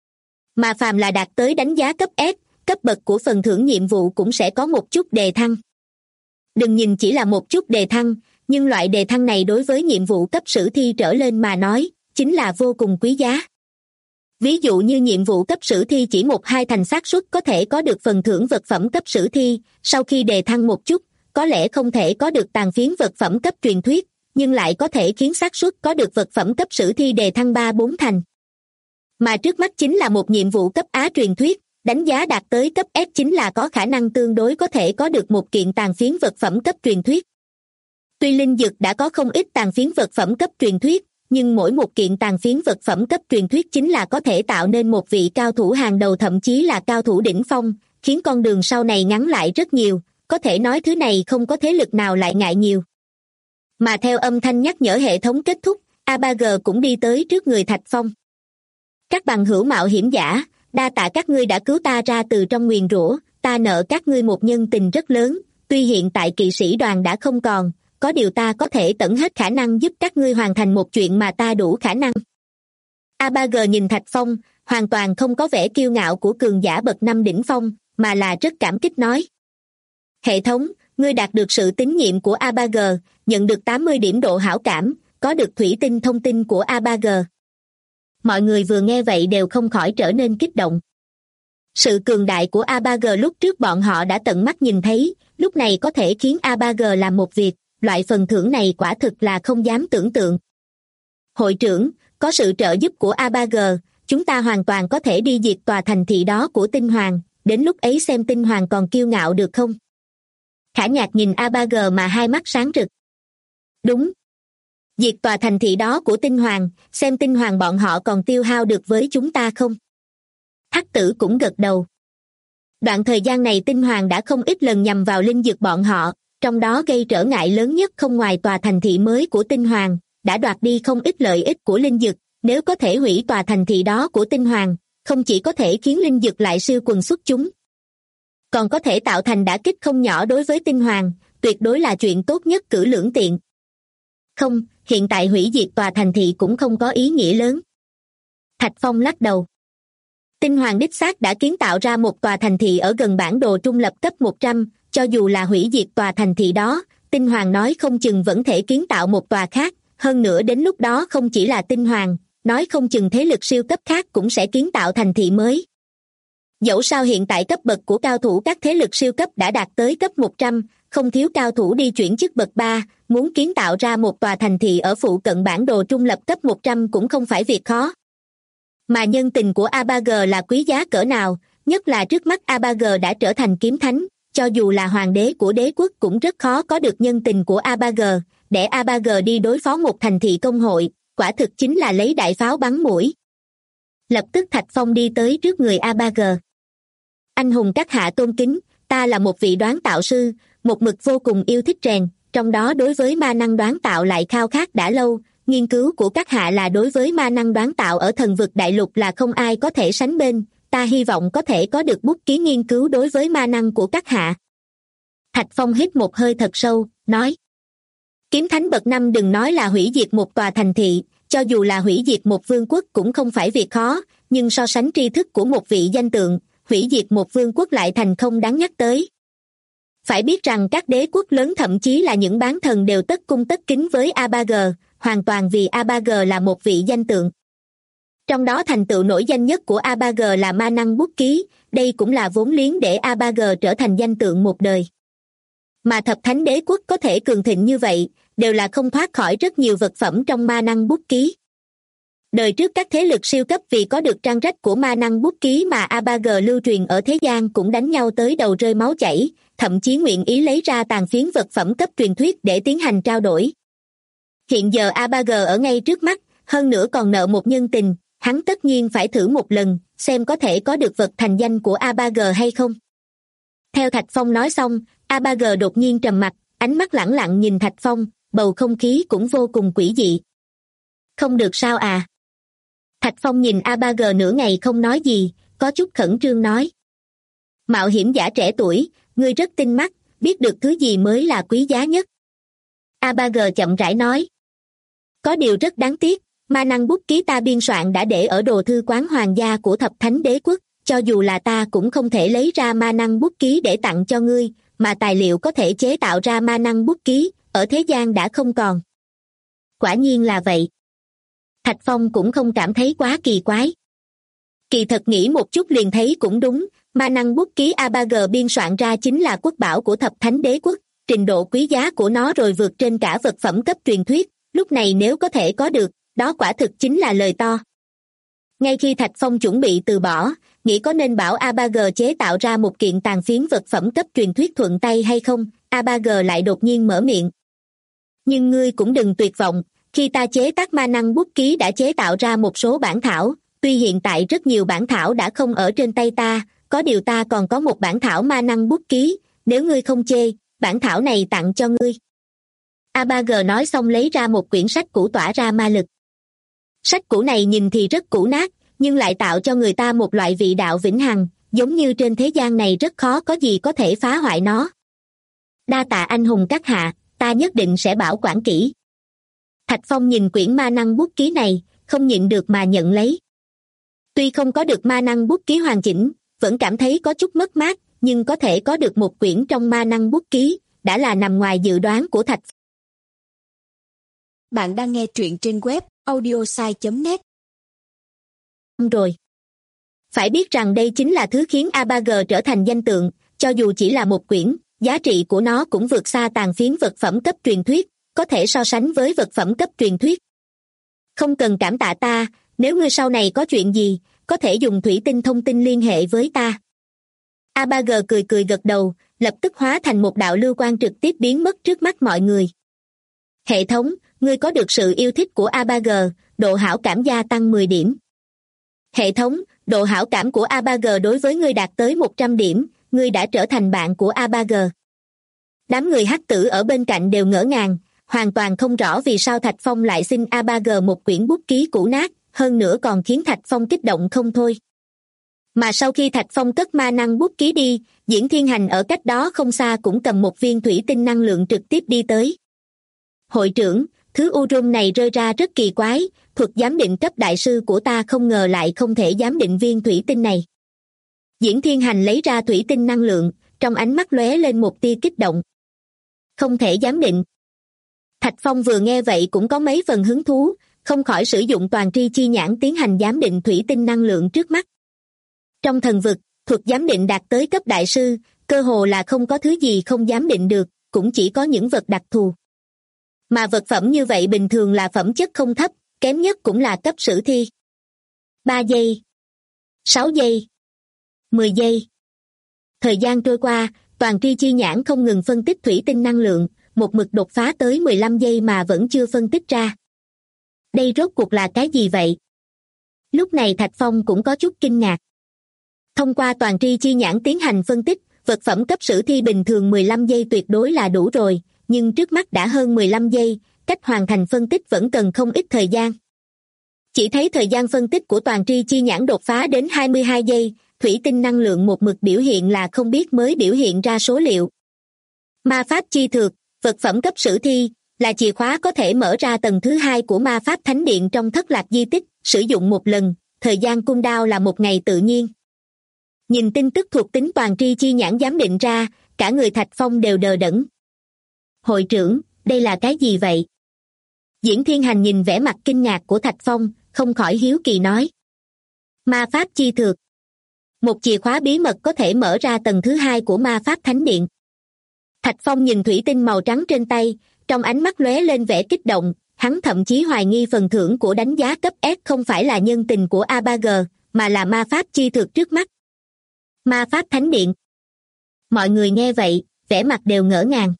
[SPEAKER 2] Mà phàm là đạt tới đánh giá cấp S, cấp bậc của phần thưởng nhiệm vụ cũng sẽ có một chút đề thăng. Đừng nhìn chỉ là một chút đề thăng, nhưng loại đề thăng này đối với nhiệm vụ cấp sử thi trở lên mà nói, chính là vô cùng quý giá. Ví dụ như nhiệm vụ cấp sử thi chỉ 1-2 thành xác suất có thể có được phần thưởng vật phẩm cấp sử thi, sau khi đề thăng một chút, có lẽ không thể có được tàn phiến vật phẩm cấp truyền thuyết, nhưng lại có thể khiến xác suất có được vật phẩm cấp sử thi đề thăng 3-4 thành. Mà trước mắt chính là một nhiệm vụ cấp Á truyền thuyết, đánh giá đạt tới cấp S chính là có khả năng tương đối có thể có được một kiện tàn phiến vật phẩm cấp truyền thuyết. Tuy linh dược đã có không ít tàn phiến vật phẩm cấp truyền thuyết, nhưng mỗi một kiện tàn phiến vật phẩm cấp truyền thuyết chính là có thể tạo nên một vị cao thủ hàng đầu thậm chí là cao thủ đỉnh phong, khiến con đường sau này ngắn lại rất nhiều, có thể nói thứ này không có thế lực nào lại ngại nhiều. Mà theo âm thanh nhắc nhở hệ thống kết thúc, A3G cũng đi tới trước người Thạch Phong. Các bằng hữu mạo hiểm giả, đa tạ các ngươi đã cứu ta ra từ trong nguyền rủa, ta nợ các ngươi một nhân tình rất lớn, tuy hiện tại kỵ sĩ đoàn đã không còn, có điều ta có thể tận hết khả năng giúp các ngươi hoàn thành một chuyện mà ta đủ khả năng. A3G nhìn Thạch Phong, hoàn toàn không có vẻ kiêu ngạo của cường giả bậc 5 đỉnh phong, mà là rất cảm kích nói. Hệ thống, ngươi đạt được sự tín nhiệm của A3G, nhận được 80 điểm độ hảo cảm, có được thủy tinh thông tin của A3G. Mọi người vừa nghe vậy đều không khỏi trở nên kích động. Sự cường đại của A3G lúc trước bọn họ đã tận mắt nhìn thấy, lúc này có thể khiến A3G làm một việc, loại phần thưởng này quả thực là không dám tưởng tượng. Hội trưởng, có sự trợ giúp của A3G, chúng ta hoàn toàn có thể đi diệt tòa thành thị đó của Tinh Hoàng, đến lúc ấy xem Tinh Hoàng còn kiêu ngạo được không? Khả Nhạc nhìn A3G mà hai mắt sáng rực. Đúng. Diệt tòa thành thị đó của Tinh Hoàng, xem Tinh Hoàng bọn họ còn tiêu hao được với chúng ta không? Hắc Tử cũng gật đầu. Đoạn thời gian này Tinh Hoàng đã không ít lần nhằm vào linh dược bọn họ, trong đó gây trở ngại lớn nhất không ngoài tòa thành thị mới của Tinh Hoàng, đã đoạt đi không ít lợi ích của linh dược, nếu có thể hủy tòa thành thị đó của Tinh Hoàng, không chỉ có thể khiến linh dược lại siêu quần xuất chúng, còn có thể tạo thành đả kích không nhỏ đối với Tinh Hoàng, tuyệt đối là chuyện tốt nhất cử lưỡng tiện. Không, hiện tại hủy diệt tòa thành thị cũng không có ý nghĩa lớn. Thạch Phong lắc đầu. Tinh Hoàng đích xác đã kiến tạo ra một tòa thành thị ở gần bản đồ trung lập cấp 100, cho dù là hủy diệt tòa thành thị đó, Tinh Hoàng nói không chừng vẫn thể kiến tạo một tòa khác, hơn nữa đến lúc đó không chỉ là Tinh Hoàng, nói không chừng thế lực siêu cấp khác cũng sẽ kiến tạo thành thị mới. Dẫu sao hiện tại cấp bậc của cao thủ các thế lực siêu cấp đã đạt tới cấp 100, không thiếu cao thủ đi chuyển chức bậc 3, muốn kiến tạo ra một tòa thành thị ở phụ cận bản đồ trung lập cấp 100 cũng không phải việc khó. Mà nhân tình của A3G là quý giá cỡ nào, nhất là trước mắt A3G đã trở thành kiếm thánh, cho dù là hoàng đế của đế quốc cũng rất khó có được nhân tình của A3G, để A3G đi đối phó một thành thị công hội, quả thực chính là lấy đại pháo bắn mũi. Lập tức Thạch Phong đi tới trước người A3G. Anh hùng các hạ tôn kính, ta là một vị đoán tạo sư, một mực vô cùng yêu thích rèn, trong đó đối với ma năng đoán tạo lại khao khát đã lâu, nghiên cứu của các hạ là đối với ma năng đoán tạo ở thần vực đại lục là không ai có thể sánh bên, ta hy vọng có thể có được bút ký nghiên cứu đối với ma năng của các hạ. Thạch Phong hít một hơi thật sâu, nói. Kiếm thánh bậc 5 đừng nói là hủy diệt một tòa thành thị, cho dù là hủy diệt một vương quốc cũng không phải việc khó, nhưng so sánh tri thức của một vị danh tượng, hủy diệt một vương quốc lại thành không đáng nhắc tới. Phải biết rằng các đế quốc lớn thậm chí là những bán thần đều tất cung tất kính với A3G, hoàn toàn vì A3G là một vị danh tượng. Trong đó thành tựu nổi danh nhất của A3G là ma năng bút ký, đây cũng là vốn liếng để A3G trở thành danh tượng một đời. Mà thập thánh đế quốc có thể cường thịnh như vậy, đều là không thoát khỏi rất nhiều vật phẩm trong ma năng bút ký. Đời trước các thế lực siêu cấp vì có được trang rách của ma năng bút ký mà A3G lưu truyền ở thế gian cũng đánh nhau tới đầu rơi máu chảy, thậm chí nguyện ý lấy ra tàn phiến vật phẩm cấp truyền thuyết để tiến hành trao đổi. Hiện giờ A3G ở ngay trước mắt, hơn nữa còn nợ một nhân tình, hắn tất nhiên phải thử một lần, xem có thể có được vật thành danh của A3G hay không. Theo Thạch Phong nói xong, A3G đột nhiên trầm mặt, ánh mắt lẳng lặng nhìn Thạch Phong, bầu không khí cũng vô cùng quỷ dị. Không được sao à? Thạch Phong nhìn A3G nửa ngày không nói gì, có chút khẩn trương nói. Mạo hiểm giả trẻ tuổi, ngươi rất tinh mắt, biết được thứ gì mới là quý giá nhất. A3G chậm rãi nói. Có điều rất đáng tiếc, ma năng bút ký ta biên soạn đã để ở đồ thư quán hoàng gia của thập thánh đế quốc, cho dù là ta cũng không thể lấy ra ma năng bút ký để tặng cho ngươi, mà tài liệu có thể chế tạo ra ma năng bút ký, ở thế gian đã không còn. Quả nhiên là vậy. Thạch Phong cũng không cảm thấy quá kỳ quái. Kỳ thật nghĩ một chút liền thấy cũng đúng, ma năng bút ký A3G biên soạn ra chính là quốc bảo của thập thánh đế quốc, trình độ quý giá của nó rồi vượt trên cả vật phẩm cấp truyền thuyết, lúc này nếu có thể có được, đó quả thực chính là lời to. Ngay khi Thạch Phong chuẩn bị từ bỏ, nghĩ có nên bảo A3G chế tạo ra một kiện tàn phiến vật phẩm cấp truyền thuyết thuận tay hay không, A3G lại đột nhiên mở miệng. Nhưng ngươi cũng đừng tuyệt vọng, khi ta chế tác ma năng bút ký đã chế tạo ra một số bản thảo, tuy hiện tại rất nhiều bản thảo đã không ở trên tay ta, có điều ta còn có một bản thảo ma năng bút ký, nếu ngươi không chê, bản thảo này tặng cho ngươi. A3G nói xong lấy ra một quyển sách cũ tỏa ra ma lực. Sách cũ này nhìn thì rất cũ nát, nhưng lại tạo cho người ta một loại vị đạo vĩnh hằng, giống như trên thế gian này rất khó có gì có thể phá hoại nó. Đa tạ anh hùng các hạ, ta nhất định sẽ bảo quản kỹ. Thạch Phong nhìn quyển ma năng bút ký này, không nhịn được mà nhận lấy. Tuy không có được ma năng bút ký hoàn chỉnh, vẫn cảm thấy có chút mất mát, nhưng có thể có được một quyển trong ma năng bút ký, đã là nằm ngoài dự đoán của Thạch.
[SPEAKER 3] Bạn đang nghe truyện trên web audiosai.net.
[SPEAKER 2] Rồi. Phải biết rằng đây chính là thứ khiến A3G trở thành danh tượng, cho dù chỉ là một quyển, giá trị của nó cũng vượt xa tàn phiến vật phẩm cấp truyền thuyết, có thể so sánh với vật phẩm cấp truyền thuyết. Không cần cảm tạ ta, nếu ngươi sau này có chuyện gì, có thể dùng thủy tinh thông tin liên hệ với ta. A3G cười cười gật đầu, lập tức hóa thành một đạo lưu quang trực tiếp biến mất trước mắt mọi người. Hệ thống, ngươi có được sự yêu thích của A3G, độ hảo cảm gia tăng 10 điểm. Hệ thống, độ hảo cảm của A3G đối với ngươi đạt tới 100 điểm, ngươi đã trở thành bạn của A3G. Đám người hắc tử ở bên cạnh đều ngỡ ngàng, hoàn toàn không rõ vì sao Thạch Phong lại xin A3G một quyển bút ký cũ nát, hơn nữa còn khiến Thạch Phong kích động không thôi. Mà sau khi Thạch Phong cất ma năng bút ký đi, Diễn Thiên Hành ở cách đó không xa cũng cầm một viên thủy tinh năng lượng trực tiếp đi tới. Hội trưởng, thứ Urum này rơi ra rất kỳ quái, thuật giám định cấp đại sư của ta không ngờ lại không thể giám định viên thủy tinh này. Diễn Thiên Hành lấy ra thủy tinh năng lượng, trong ánh mắt lóe lên một tia kích động. Không thể giám định. Thạch Phong vừa nghe vậy cũng có mấy phần hứng thú, không khỏi sử dụng toàn tri chi nhãn tiến hành giám định thủy tinh năng lượng trước mắt. Trong thần vực, thuật giám định đạt tới cấp đại sư, cơ hồ là không có thứ gì không giám định được, cũng chỉ có những vật đặc thù. Mà vật phẩm như vậy bình thường là phẩm chất không thấp, kém nhất cũng là cấp sử thi. 3 giây, 6 giây, 10 giây. Thời gian trôi qua, toàn tri chi nhãn không ngừng phân tích thủy tinh năng lượng, một mực đột phá tới 15 giây mà vẫn chưa phân tích ra. Đây rốt cuộc là cái gì vậy? Lúc này Thạch Phong cũng có chút kinh ngạc. Thông qua toàn tri chi nhãn tiến hành phân tích, vật phẩm cấp sử thi bình thường 15 giây tuyệt đối là đủ rồi, nhưng trước mắt đã hơn 15 giây, cách hoàn thành phân tích vẫn cần không ít thời gian. Chỉ thấy thời gian phân tích của toàn tri chi nhãn đột phá đến 22 giây, thủy tinh năng lượng một mực biểu hiện là không biết mới biểu hiện ra số liệu. Ma pháp chi thược, vật phẩm cấp sử thi, là chìa khóa có thể mở ra tầng thứ 2 của ma pháp thánh điện trong thất lạc di tích, sử dụng một lần, thời gian cooldown là 1 ngày tự nhiên. Nhìn tin tức thuộc tính toàn tri chi nhãn giám định ra, cả người Thạch Phong đều đờ đẫn. Hội trưởng, đây là cái gì vậy? Diễn Thiên Hành nhìn vẻ mặt kinh ngạc của Thạch Phong, không khỏi hiếu kỳ nói. Ma pháp chi thược. Một chìa khóa bí mật có thể mở ra tầng thứ 2 của ma pháp thánh điện. Thạch Phong nhìn thủy tinh màu trắng trên tay, trong ánh mắt lóe lên vẻ kích động, hắn thậm chí hoài nghi phần thưởng của đánh giá cấp S không phải là nhân tình của A3G, mà là ma pháp chi thược trước mắt. Ma pháp thánh điện. Mọi người nghe vậy, vẻ mặt đều ngỡ ngàng.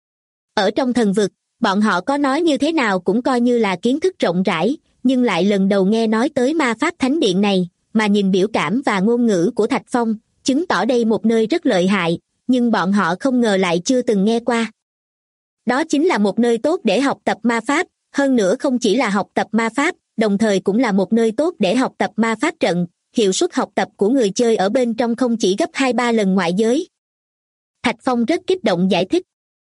[SPEAKER 2] Ở trong thần vực, bọn họ có nói như thế nào cũng coi như là kiến thức rộng rãi, nhưng lại lần đầu nghe nói tới ma pháp thánh điện này, mà nhìn biểu cảm và ngôn ngữ của Thạch Phong, chứng tỏ đây một nơi rất lợi hại, nhưng bọn họ không ngờ lại chưa từng nghe qua. Đó chính là một nơi tốt để học tập ma pháp, hơn nữa không chỉ là học tập ma pháp, đồng thời cũng là một nơi tốt để học tập ma pháp trận, hiệu suất học tập của người chơi ở bên trong không chỉ gấp 2-3 lần ngoại giới. Thạch Phong rất kích động giải thích.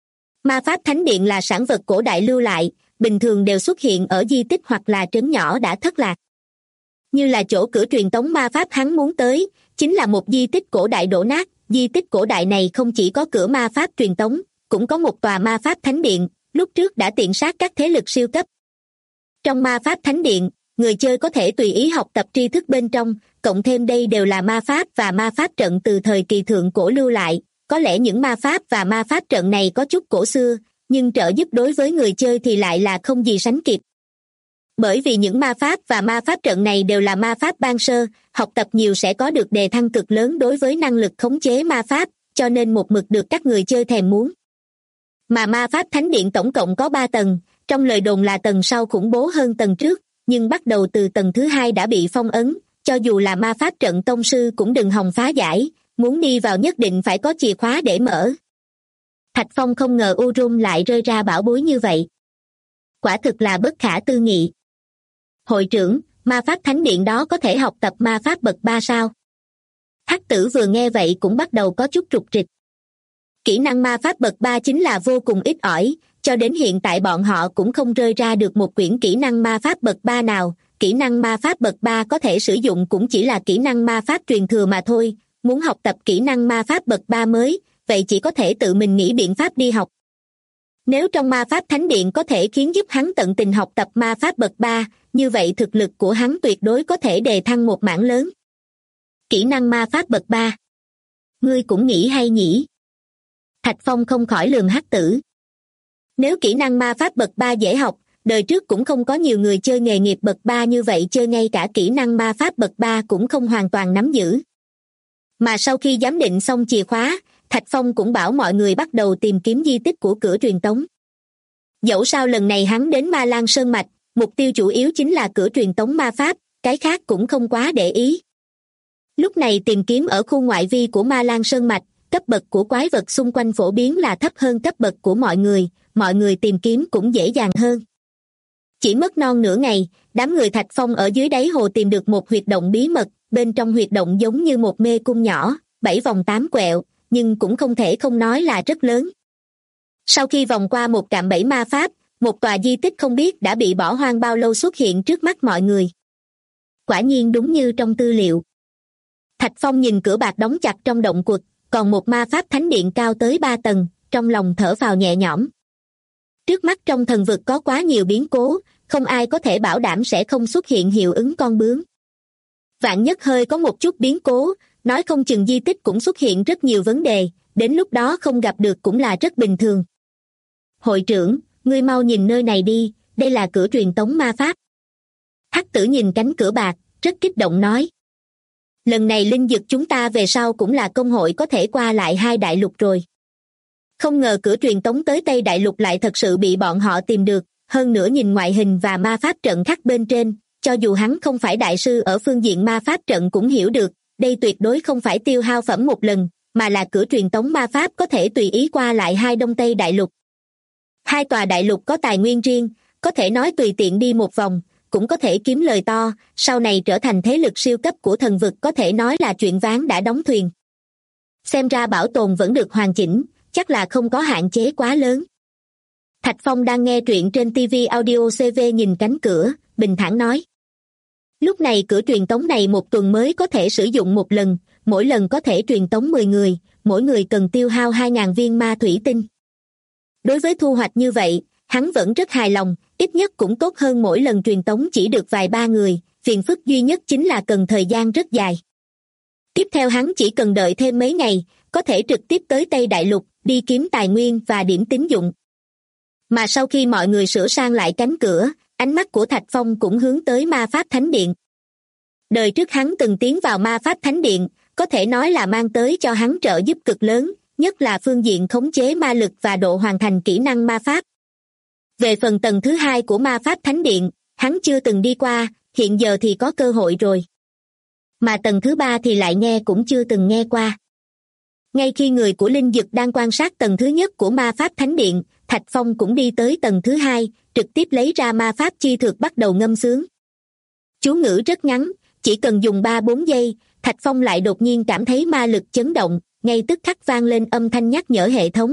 [SPEAKER 2] Ma pháp thánh điện là sản vật cổ đại lưu lại, bình thường đều xuất hiện ở di tích hoặc là trấn nhỏ đã thất lạc. Như là chỗ cửa truyền tống ma pháp hắn muốn tới, chính là một di tích cổ đại đổ nát. Di tích cổ đại này không chỉ có cửa ma pháp truyền tống, cũng có một tòa ma pháp thánh điện, lúc trước đã tiện sát các thế lực siêu cấp. Trong ma pháp thánh điện, người chơi có thể tùy ý học tập tri thức bên trong, cộng thêm đây đều là ma pháp và ma pháp trận từ thời kỳ thượng cổ lưu lại. Có lẽ những ma pháp và ma pháp trận này có chút cổ xưa, nhưng trợ giúp đối với người chơi thì lại là không gì sánh kịp. Bởi vì những ma pháp và ma pháp trận này đều là ma pháp ban sơ, học tập nhiều sẽ có được đề thăng cực lớn đối với năng lực khống chế ma pháp, cho nên một mực được các người chơi thèm muốn. Mà ma pháp thánh điện tổng cộng có 3 tầng, trong lời đồn là tầng sau khủng bố hơn tầng trước, nhưng bắt đầu từ tầng thứ 2 đã bị phong ấn, cho dù là ma pháp trận tông sư cũng đừng hòng phá giải, muốn đi vào nhất định phải có chìa khóa để mở. Thạch Phong không ngờ Urum lại rơi ra bảo bối như vậy. Quả thực là bất khả tư nghị. Hội trưởng, ma pháp thánh điện đó có thể học tập ma pháp bậc 3 sao? Hắc Tử vừa nghe vậy cũng bắt đầu có chút trục trịch. Kỹ năng ma pháp bậc 3 chính là vô cùng ít ỏi, cho đến hiện tại bọn họ cũng không rơi ra được một quyển kỹ năng ma pháp bậc 3 nào. Kỹ năng ma pháp bậc 3 có thể sử dụng cũng chỉ là kỹ năng ma pháp truyền thừa mà thôi. Muốn học tập kỹ năng ma pháp bậc 3 mới, vậy chỉ có thể tự mình nghĩ biện pháp đi học. Nếu trong ma pháp thánh điện có thể khiến giúp hắn tận tình học tập ma pháp bậc 3, như vậy thực lực của hắn tuyệt đối có thể đề thăng một mảng lớn. Kỹ năng ma pháp bậc 3. Ngươi cũng nghĩ hay nhỉ? Thạch Phong không khỏi lườm Hắc Tử. Nếu kỹ năng ma pháp bậc 3 dễ học, đời trước cũng không có nhiều người chơi nghề nghiệp bậc 3 như vậy chơi ngay cả kỹ năng ma pháp bậc 3 cũng không hoàn toàn nắm giữ. Mà sau khi giám định xong chìa khóa, Thạch Phong cũng bảo mọi người bắt đầu tìm kiếm di tích của cửa truyền tống. Dẫu sao lần này hắn đến Ma Lan Sơn Mạch, mục tiêu chủ yếu chính là cửa truyền tống ma pháp, cái khác cũng không quá để ý. Lúc này tìm kiếm ở khu ngoại vi của Ma Lan Sơn Mạch, cấp bậc của quái vật xung quanh phổ biến là thấp hơn cấp bậc của mọi người tìm kiếm cũng dễ dàng hơn. Chỉ mất non nửa ngày, đám người Thạch Phong ở dưới đáy hồ tìm được một huyệt động bí mật, bên trong huyệt động giống như một mê cung nhỏ, 7 vòng 8 quẹo, nhưng cũng không thể không nói là rất lớn. Sau khi vòng qua một cạm bẫy ma pháp, một tòa di tích không biết đã bị bỏ hoang bao lâu xuất hiện trước mắt mọi người. Quả nhiên đúng như trong tư liệu. Thạch Phong nhìn cửa bạc đóng chặt trong động quật, còn một ma pháp thánh điện cao tới 3 tầng, trong lòng thở phào nhẹ nhõm. Trước mắt trong thần vực có quá nhiều biến cố, không ai có thể bảo đảm sẽ không xuất hiện hiệu ứng con bướm. Vạn nhất hơi có một chút biến cố, nói không chừng di tích cũng xuất hiện rất nhiều vấn đề, đến lúc đó không gặp được cũng là rất bình thường. Hội trưởng, ngươi mau nhìn nơi này đi, đây là cửa truyền tống ma pháp. Hắc Tử nhìn cánh cửa bạc, rất kích động nói. Lần này linh dực chúng ta về sau cũng là công hội có thể qua lại 2 đại lục rồi. Không ngờ cửa truyền tống tới Tây Đại Lục lại thật sự bị bọn họ tìm được, hơn nữa nhìn ngoại hình và ma pháp trận khắc bên trên, cho dù hắn không phải đại sư ở phương diện ma pháp trận cũng hiểu được, đây tuyệt đối không phải tiêu hao phẩm một lần, mà là cửa truyền tống ma pháp có thể tùy ý qua lại 2 Đông Tây Đại Lục. 2 tòa đại lục có tài nguyên riêng, có thể nói tùy tiện đi một vòng, cũng có thể kiếm lời to, sau này trở thành thế lực siêu cấp của thần vực có thể nói là chuyện ván đã đóng thuyền. Xem ra bảo tồn vẫn được hoàn chỉnh, chắc là không có hạn chế quá lớn. Thạch Phong đang nghe truyện trên TV Audio CV nhìn cánh cửa, bình thản nói. Lúc này cửa truyền tống này một tuần mới có thể sử dụng một lần, mỗi lần có thể truyền tống 10 người, mỗi người cần tiêu hao 2.000 viên ma thủy tinh. Đối với thu hoạch như vậy, hắn vẫn rất hài lòng, ít nhất cũng tốt hơn mỗi lần truyền tống chỉ được vài 3 người, phiền phức duy nhất chính là cần thời gian rất dài. Tiếp theo hắn chỉ cần đợi thêm mấy ngày, có thể trực tiếp tới Tây Đại Lục, đi kiếm tài nguyên và điểm tín dụng. Mà sau khi mọi người sửa sang lại cánh cửa, ánh mắt của Thạch Phong cũng hướng tới ma pháp thánh điện. Đời trước hắn từng tiến vào ma pháp thánh điện, có thể nói là mang tới cho hắn trợ giúp cực lớn, nhất là phương diện khống chế ma lực và độ hoàn thành kỹ năng ma pháp. Về phần tầng thứ 2 của ma pháp thánh điện, hắn chưa từng đi qua, hiện giờ thì có cơ hội rồi. Mà tầng thứ 3 thì lại nghe cũng chưa từng nghe qua. Ngay khi người của Linh Dực đang quan sát tầng thứ nhất của ma pháp thánh điện, Thạch Phong cũng đi tới tầng thứ 2, trực tiếp lấy ra ma pháp chi thực bắt đầu ngâm sướng. Chú ngữ rất ngắn, Chỉ cần dùng 3-4 giây, Thạch Phong lại đột nhiên cảm thấy ma lực chấn động, ngay tức khắc vang lên âm thanh nhắc nhở hệ thống.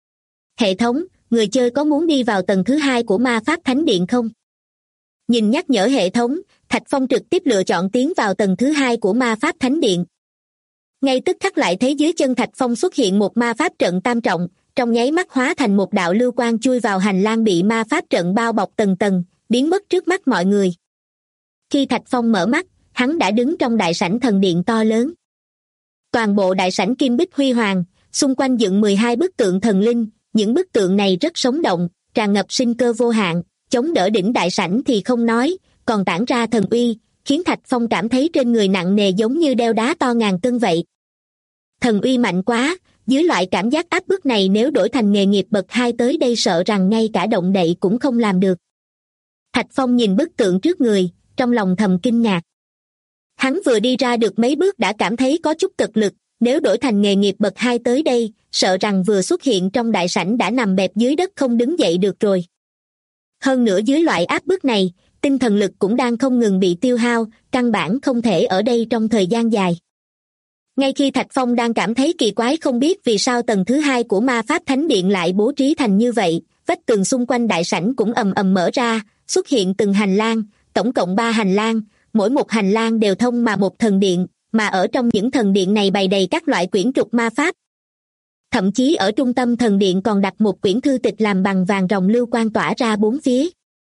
[SPEAKER 2] Hệ thống, người chơi có muốn đi vào tầng thứ 2 của ma pháp thánh điện không? Nhìn nhắc nhở hệ thống, Thạch Phong trực tiếp lựa chọn tiến vào tầng thứ 2 của ma pháp thánh điện. Ngay tức khắc lại thấy dưới chân Thạch Phong xuất hiện một ma pháp trận tam trọng, trong nháy mắt hóa thành một đạo lưu quang chui vào hành lang bị ma pháp trận bao bọc tầng tầng, biến mất trước mắt mọi người. Khi Thạch Phong mở mắt, hắn đã đứng trong đại sảnh thần điện to lớn. Toàn bộ đại sảnh kim bích huy hoàng, xung quanh dựng 12 bức tượng thần linh, những bức tượng này rất sống động, tràn ngập sinh cơ vô hạn, chống đỡ đỉnh đại sảnh thì không nói, còn tản ra thần uy, khiến Thạch Phong cảm thấy trên người nặng nề giống như đeo đá to ngàn cân vậy. Thần uy mạnh quá, dưới loại cảm giác áp bức này nếu đổi thành nghề nghiệp bậc 2 tới đây sợ rằng ngay cả động đậy cũng không làm được. Thạch Phong nhìn bức tượng trước người, trong lòng thầm kinh ngạc. Hắn vừa đi ra được mấy bước đã cảm thấy có chút cật lực, nếu đổi thành nghề nghiệp bậc 2 tới đây, sợ rằng vừa xuất hiện trong đại sảnh đã nằm bẹp dưới đất không đứng dậy được rồi. Hơn nữa dưới loại áp bức này, tinh thần lực cũng đang không ngừng bị tiêu hao, căn bản không thể ở đây trong thời gian dài. Ngay khi Thạch Phong đang cảm thấy kỳ quái không biết vì sao tầng thứ 2 của ma pháp thánh điện lại bố trí thành như vậy, vách tường xung quanh đại sảnh cũng ầm ầm mở ra, xuất hiện từng hành lang, tổng cộng 3 hành lang, mỗi một hành lang đều thông mà một thần điện, mà ở trong những thần điện này bày đầy các loại quyển trục ma pháp. Thậm chí ở trung tâm thần điện còn đặt một quyển thư tịch làm bằng vàng ròng lưu quang tỏa ra bốn phía.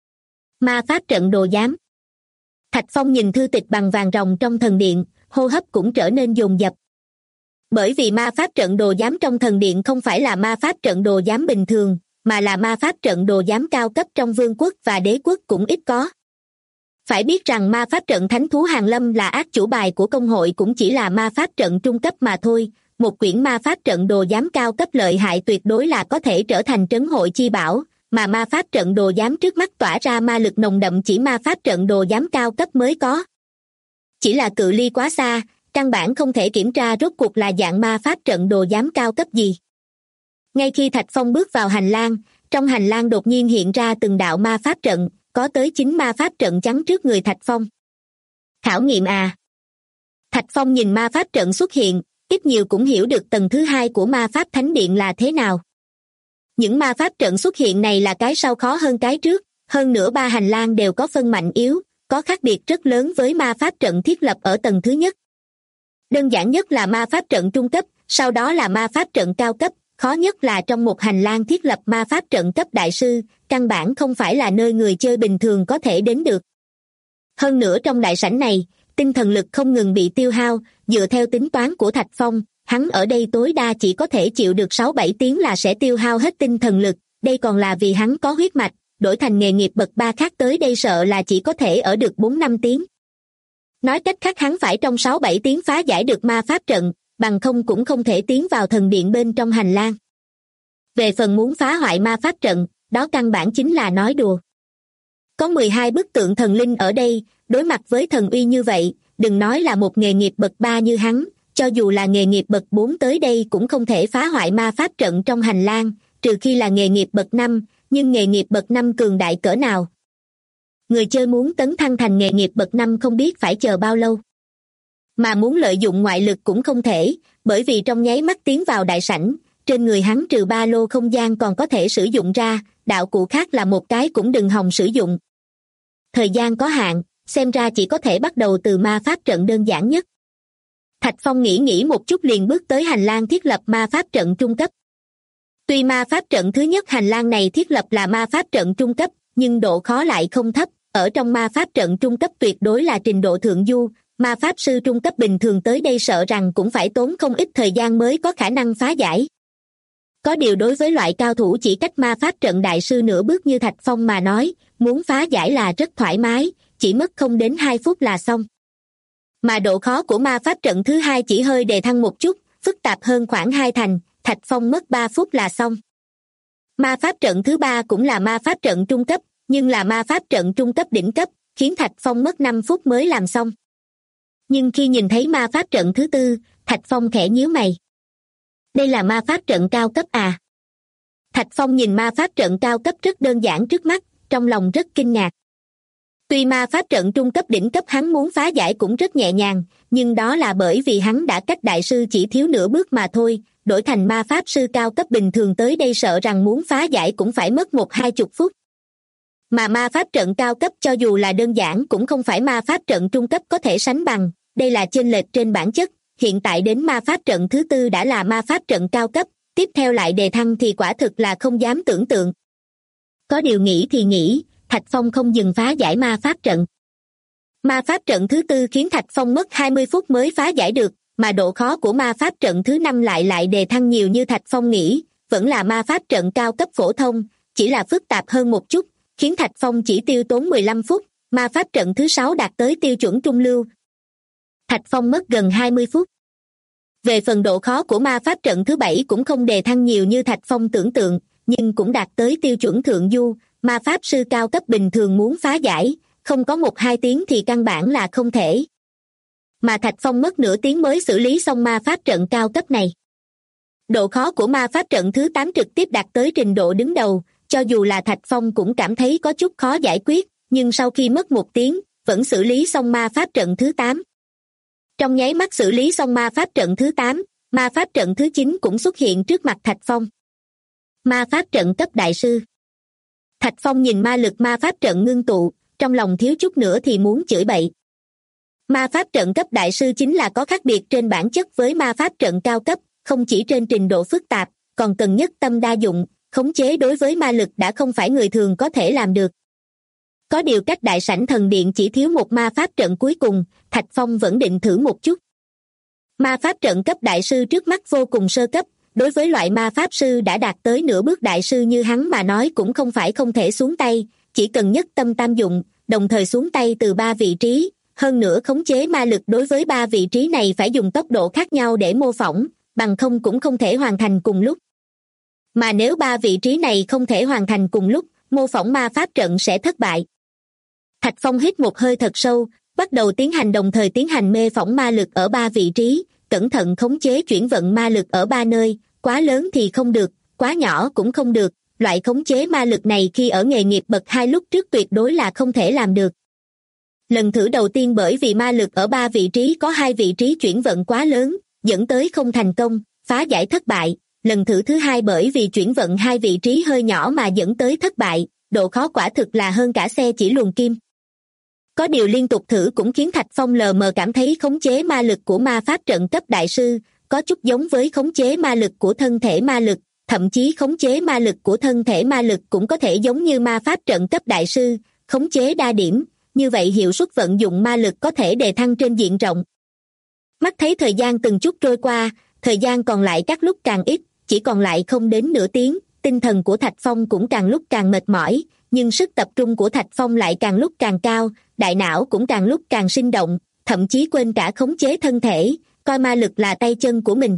[SPEAKER 2] Ma pháp trận đồ giám. Thạch Phong nhìn thư tịch bằng vàng ròng trong thần điện, hô hấp cũng trở nên dồn dập. Bởi vì ma pháp trận đồ giám trong thần điện không phải là ma pháp trận đồ giám bình thường, mà là ma pháp trận đồ giám cao cấp trong vương quốc và đế quốc cũng ít có. Phải biết rằng ma pháp trận thánh thú hàng lâm là ác chủ bài của công hội cũng chỉ là ma pháp trận trung cấp mà thôi, một quyển ma pháp trận đồ giám cao cấp lợi hại tuyệt đối là có thể trở thành trấn hội chi bảo, mà ma pháp trận đồ giám trước mắt tỏa ra ma lực nồng đậm chỉ ma pháp trận đồ giám cao cấp mới có. Chỉ là cự ly quá xa, căn bản không thể kiểm tra rốt cuộc là dạng ma pháp trận đồ giám cao cấp gì. Ngay khi Thạch Phong bước vào hành lang, trong hành lang đột nhiên hiện ra từng đạo ma pháp trận, có tới 9 ma pháp trận chắn trước người Thạch Phong. Khảo nghiệm à? Thạch Phong nhìn ma pháp trận xuất hiện, ít nhiều cũng hiểu được tầng thứ 2 của ma pháp thánh điện là thế nào. Những ma pháp trận xuất hiện này là cái sau khó hơn cái trước, hơn nữa 3 hành lang đều có phân mạnh yếu, có khác biệt rất lớn với ma pháp trận thiết lập ở tầng thứ nhất. Đơn giản nhất là ma pháp trận trung cấp, sau đó là ma pháp trận cao cấp, khó nhất là trong một hành lang thiết lập ma pháp trận cấp đại sư, căn bản không phải là nơi người chơi bình thường có thể đến được. Hơn nữa trong đại sảnh này, tinh thần lực không ngừng bị tiêu hao, dựa theo tính toán của Thạch Phong, hắn ở đây tối đa chỉ có thể chịu được 6-7 tiếng là sẽ tiêu hao hết tinh thần lực, đây còn là vì hắn có huyết mạch, đổi thành nghề nghiệp bậc 3 khác tới đây sợ là chỉ có thể ở được 4-5 tiếng. Nói cách khác hắn phải trong 6-7 tiếng phá giải được ma pháp trận, bằng không cũng không thể tiến vào thần điện bên trong hành lang. Về phần muốn phá hoại ma pháp trận, đó căn bản chính là nói đùa. Có 12 bức tượng thần linh ở đây, đối mặt với thần uy như vậy, đừng nói là một nghề nghiệp bậc 3 như hắn, cho dù là nghề nghiệp bậc 4 tới đây cũng không thể phá hoại ma pháp trận trong hành lang, trừ khi là nghề nghiệp bậc 5, nhưng nghề nghiệp bậc 5 cường đại cỡ nào? Người chơi muốn tấn thăng thành nghề nghiệp bậc 5 không biết phải chờ bao lâu. Mà muốn lợi dụng ngoại lực cũng không thể, bởi vì trong nháy mắt tiến vào đại sảnh, trên người hắn trừ ba lô không gian còn có thể sử dụng ra, đạo cụ khác là một cái cũng đừng hòng sử dụng. Thời gian có hạn, xem ra chỉ có thể bắt đầu từ ma pháp trận đơn giản nhất. Thạch Phong nghĩ một chút liền bước tới hành lang thiết lập ma pháp trận trung cấp. Tuy ma pháp trận thứ nhất hành lang này thiết lập là ma pháp trận trung cấp, nhưng độ khó lại không thấp, ở trong ma pháp trận trung cấp tuyệt đối là trình độ thượng du, ma pháp sư trung cấp bình thường tới đây sợ rằng cũng phải tốn không ít thời gian mới có khả năng phá giải. Có điều đối với loại cao thủ chỉ cách ma pháp trận đại sư nửa bước như Thạch Phong mà nói, muốn phá giải là rất thoải mái, chỉ mất không đến 2 phút là xong. Mà độ khó của ma pháp trận thứ 2 chỉ hơi đề thăng một chút, phức tạp hơn khoảng 2 thành, Thạch Phong mất 3 phút là xong. Ma pháp trận thứ 3 cũng là ma pháp trận trung cấp, nhưng là ma pháp trận trung cấp đỉnh cấp, khiến Thạch Phong mất 5 phút mới làm xong. Nhưng khi nhìn thấy ma pháp trận thứ 4, Thạch Phong khẽ nhíu mày. Đây là ma pháp trận cao cấp à? Thạch Phong nhìn ma pháp trận cao cấp rất đơn giản trước mắt, trong lòng rất kinh ngạc. Tuy ma pháp trận trung cấp đỉnh cấp hắn muốn phá giải cũng rất nhẹ nhàng, nhưng đó là bởi vì hắn đã cách đại sư chỉ thiếu nửa bước mà thôi, đổi thành ma pháp sư cao cấp bình thường tới đây sợ rằng muốn phá giải cũng phải mất 10-20 phút. Mà ma pháp trận cao cấp cho dù là đơn giản cũng không phải ma pháp trận trung cấp có thể sánh bằng, đây là chênh lệch trên bản chất, hiện tại đến ma pháp trận thứ tư đã là ma pháp trận cao cấp, tiếp theo lại đề thăng thì quả thực là không dám tưởng tượng. Có điều nghĩ thì nghĩ, Thạch Phong không dừng phá giải ma pháp trận. Ma pháp trận thứ tư khiến Thạch Phong mất 20 phút mới phá giải được, mà độ khó của ma pháp trận thứ năm lại đề thăng nhiều như Thạch Phong nghĩ, vẫn là ma pháp trận cao cấp phổ thông, chỉ là phức tạp hơn một chút, khiến Thạch Phong chỉ tiêu tốn 15 phút, ma pháp trận thứ sáu đạt tới tiêu chuẩn trung lưu. Thạch Phong mất gần 20 phút. Về phần độ khó của ma pháp trận thứ bảy cũng không đề thăng nhiều như Thạch Phong tưởng tượng, nhưng cũng đạt tới tiêu chuẩn thượng du, ma pháp sư cao cấp bình thường muốn phá giải, không có 1-2 tiếng thì căn bản là không thể. Mà Thạch Phong mất nửa tiếng mới xử lý xong ma pháp trận cao cấp này. Độ khó của ma pháp trận thứ 8 trực tiếp đạt tới trình độ đứng đầu, cho dù là Thạch Phong cũng cảm thấy có chút khó giải quyết, nhưng sau khi mất 1 tiếng, vẫn xử lý xong ma pháp trận thứ 8. Trong nháy mắt xử lý xong ma pháp trận thứ 8, ma pháp trận thứ 9 cũng xuất hiện trước mặt Thạch Phong. Ma pháp trận cấp đại sư. Thạch Phong nhìn ma lực ma pháp trận ngưng tụ, trong lòng thiếu chút nữa thì muốn chửi bậy. Ma pháp trận cấp đại sư chính là có khác biệt trên bản chất với ma pháp trận cao cấp, không chỉ trên trình độ phức tạp, còn cần nhất tâm đa dụng, khống chế đối với ma lực đã không phải người thường có thể làm được. Có điều cách đại sảnh thần điện chỉ thiếu một ma pháp trận cuối cùng, Thạch Phong vẫn định thử một chút. Ma pháp trận cấp đại sư trước mắt vô cùng sơ cấp, đối với loại ma pháp sư đã đạt tới nửa bước đại sư như hắn mà nói cũng không phải không thể xuống tay, chỉ cần nhất tâm tam dụng, đồng thời xuống tay từ 3 vị trí, hơn nữa khống chế ma lực đối với 3 vị trí này phải dùng tốc độ khác nhau để mô phỏng, bằng không cũng không thể hoàn thành cùng lúc. Mà nếu 3 vị trí này không thể hoàn thành cùng lúc, mô phỏng ma pháp trận sẽ thất bại. Thạch Phong hít một hơi thật sâu, bắt đầu đồng thời tiến hành mê phỏng ma lực ở 3 vị trí, cẩn thận khống chế chuyển vận ma lực ở 3 nơi, quá lớn thì không được, quá nhỏ cũng không được, loại khống chế ma lực này khi ở nghề nghiệp bậc 2 lúc trước tuyệt đối là không thể làm được. Lần thử đầu tiên bởi vì ma lực ở 3 vị trí có 2 vị trí chuyển vận quá lớn, dẫn tới không thành công, phá giải thất bại. Lần thử thứ hai bởi vì chuyển vận 2 vị trí hơi nhỏ mà dẫn tới thất bại, độ khó quả thực là hơn cả xe chỉ luồn kim. Có điều liên tục thử cũng khiến Thạch Phong lờ mờ cảm thấy khống chế ma lực của ma pháp trận cấp đại sư, có chút giống với khống chế ma lực của thân thể ma lực, thậm chí khống chế ma lực của thân thể ma lực cũng có thể giống như ma pháp trận cấp đại sư, khống chế đa điểm, như vậy hiệu suất vận dụng ma lực có thể đề thăng trên diện rộng. Mắt thấy thời gian từng chút trôi qua, thời gian còn lại các lúc càng ít, chỉ còn lại không đến nửa tiếng, tinh thần của Thạch Phong cũng càng lúc càng mệt mỏi, nhưng sức tập trung của Thạch Phong lại càng lúc càng cao, đại não cũng càng lúc càng sinh động, thậm chí quên cả khống chế thân thể, coi ma lực là tay chân của mình.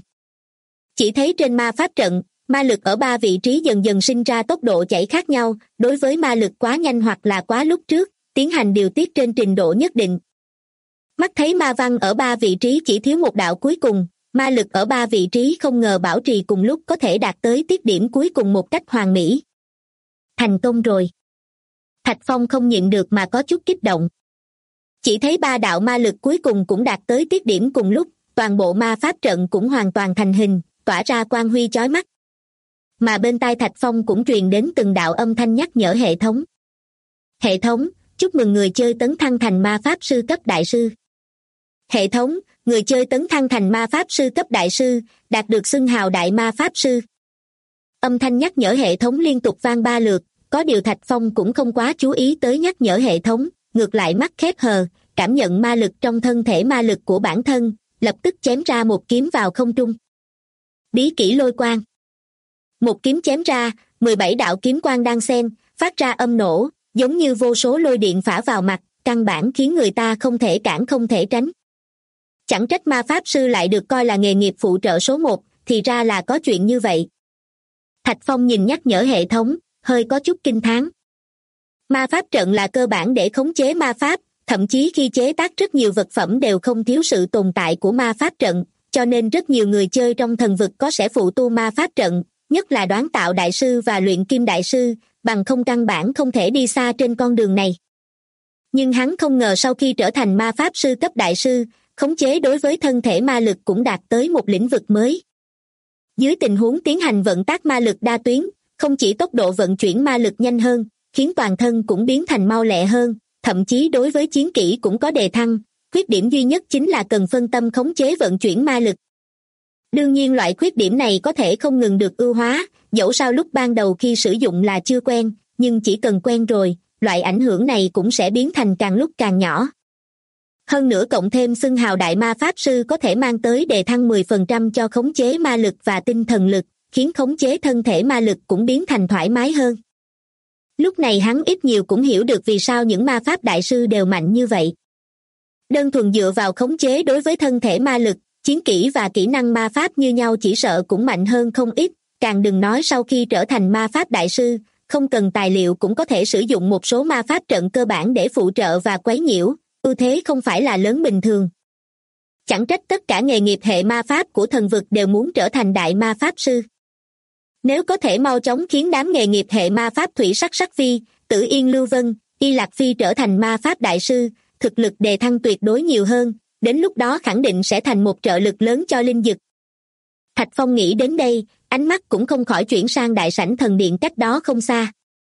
[SPEAKER 2] Chỉ thấy trên ma pháp trận, ma lực ở 3 vị trí dần dần sinh ra tốc độ chạy khác nhau, đối với ma lực quá nhanh hoặc là quá lúc trước, tiến hành điều tiết trên trình độ nhất định. Mắt thấy ma văn ở 3 vị trí chỉ thiếu một đạo cuối cùng, ma lực ở 3 vị trí không ngờ bảo trì cùng lúc có thể đạt tới tiết điểm cuối cùng một cách hoàn mỹ. Thành công rồi. Thạch Phong không nhịn được mà có chút kích động. Chỉ thấy 3 đạo ma lực cuối cùng cũng đạt tới tiết điểm cùng lúc, toàn bộ ma pháp trận cũng hoàn toàn thành hình, tỏa ra quang huy chói mắt. Mà bên tai Thạch Phong cũng truyền đến từng đạo âm thanh nhắc nhở hệ thống. Hệ thống, chúc mừng người chơi tấn thăng thành ma pháp sư cấp đại sư. Hệ thống, người chơi tấn thăng thành ma pháp sư cấp đại sư, đạt được xưng hào đại ma pháp sư. Âm thanh nhắc nhở hệ thống liên tục vang 3 lượt, có điều Thạch Phong cũng không quá chú ý tới nhắc nhở hệ thống, ngược lại mắt khép hờ, cảm nhận ma lực trong thân thể ma lực của bản thân, lập tức chém ra một kiếm vào không trung. Bí kỹ lôi quang. Một kiếm chém ra, 17 đạo kiếm quang đan xen, phát ra âm nổ, giống như vô số lôi điện phả vào mặt, căn bản khiến người ta không thể cản không thể tránh. Chẳng trách ma pháp sư lại được coi là nghề nghiệp phụ trợ số 1, thì ra là có chuyện như vậy. Thạch Phong nhìn nhắc nhở hệ thống, hơi có chút kinh thán. Ma pháp trận là cơ bản để khống chế ma pháp, thậm chí khi chế tác rất nhiều vật phẩm đều không thiếu sự tồn tại của ma pháp trận, cho nên rất nhiều người chơi trong thần vực có sẽ phụ tu ma pháp trận, nhất là đoán tạo đại sư và luyện kim đại sư, bằng không căn bản không thể đi xa trên con đường này. Nhưng hắn không ngờ sau khi trở thành ma pháp sư cấp đại sư, khống chế đối với thân thể ma lực cũng đạt tới một lĩnh vực mới. Dưới tình huống tiến hành vận tác ma lực đa tuyến, không chỉ tốc độ vận chuyển ma lực nhanh hơn, khiến toàn thân cũng biến thành mau lẹ hơn, thậm chí đối với chiến kỹ cũng có đề thăng, khuyết điểm duy nhất chính là cần phân tâm khống chế vận chuyển ma lực. Đương nhiên loại khuyết điểm này có thể không ngừng được ưu hóa, dẫu sao lúc ban đầu khi sử dụng là chưa quen, nhưng chỉ cần quen rồi, loại ảnh hưởng này cũng sẽ biến thành càng lúc càng nhỏ. Hơn nữa cộng thêm xưng hào đại ma pháp sư có thể mang tới đề thăng 10% cho khống chế ma lực và tinh thần lực, khiến khống chế thân thể ma lực cũng biến thành thoải mái hơn. Lúc này hắn ít nhiều cũng hiểu được vì sao những ma pháp đại sư đều mạnh như vậy. Đơn thuần dựa vào khống chế đối với thân thể ma lực, chiến kỹ và kỹ năng ma pháp như nhau chỉ sợ cũng mạnh hơn không ít, càng đừng nói sau khi trở thành ma pháp đại sư, không cần tài liệu cũng có thể sử dụng một số ma pháp trận cơ bản để phụ trợ và quấy nhiễu, ưu thế không phải là lớn bình thường. Chẳng trách tất cả nghề nghiệp hệ ma pháp của thần vực đều muốn trở thành đại ma pháp sư. Nếu có thể mau chóng khiến đám nghề nghiệp hệ ma pháp thủy sắc sắc phi, Tử Yên Lưu Vân, Y Lạc Phi trở thành ma pháp đại sư, thực lực đề thăng tuyệt đối nhiều hơn, đến lúc đó khẳng định sẽ thành một trợ lực lớn cho linh dực. Thạch Phong nghĩ đến đây, ánh mắt cũng không khỏi chuyển sang đại sảnh thần điện cách đó không xa.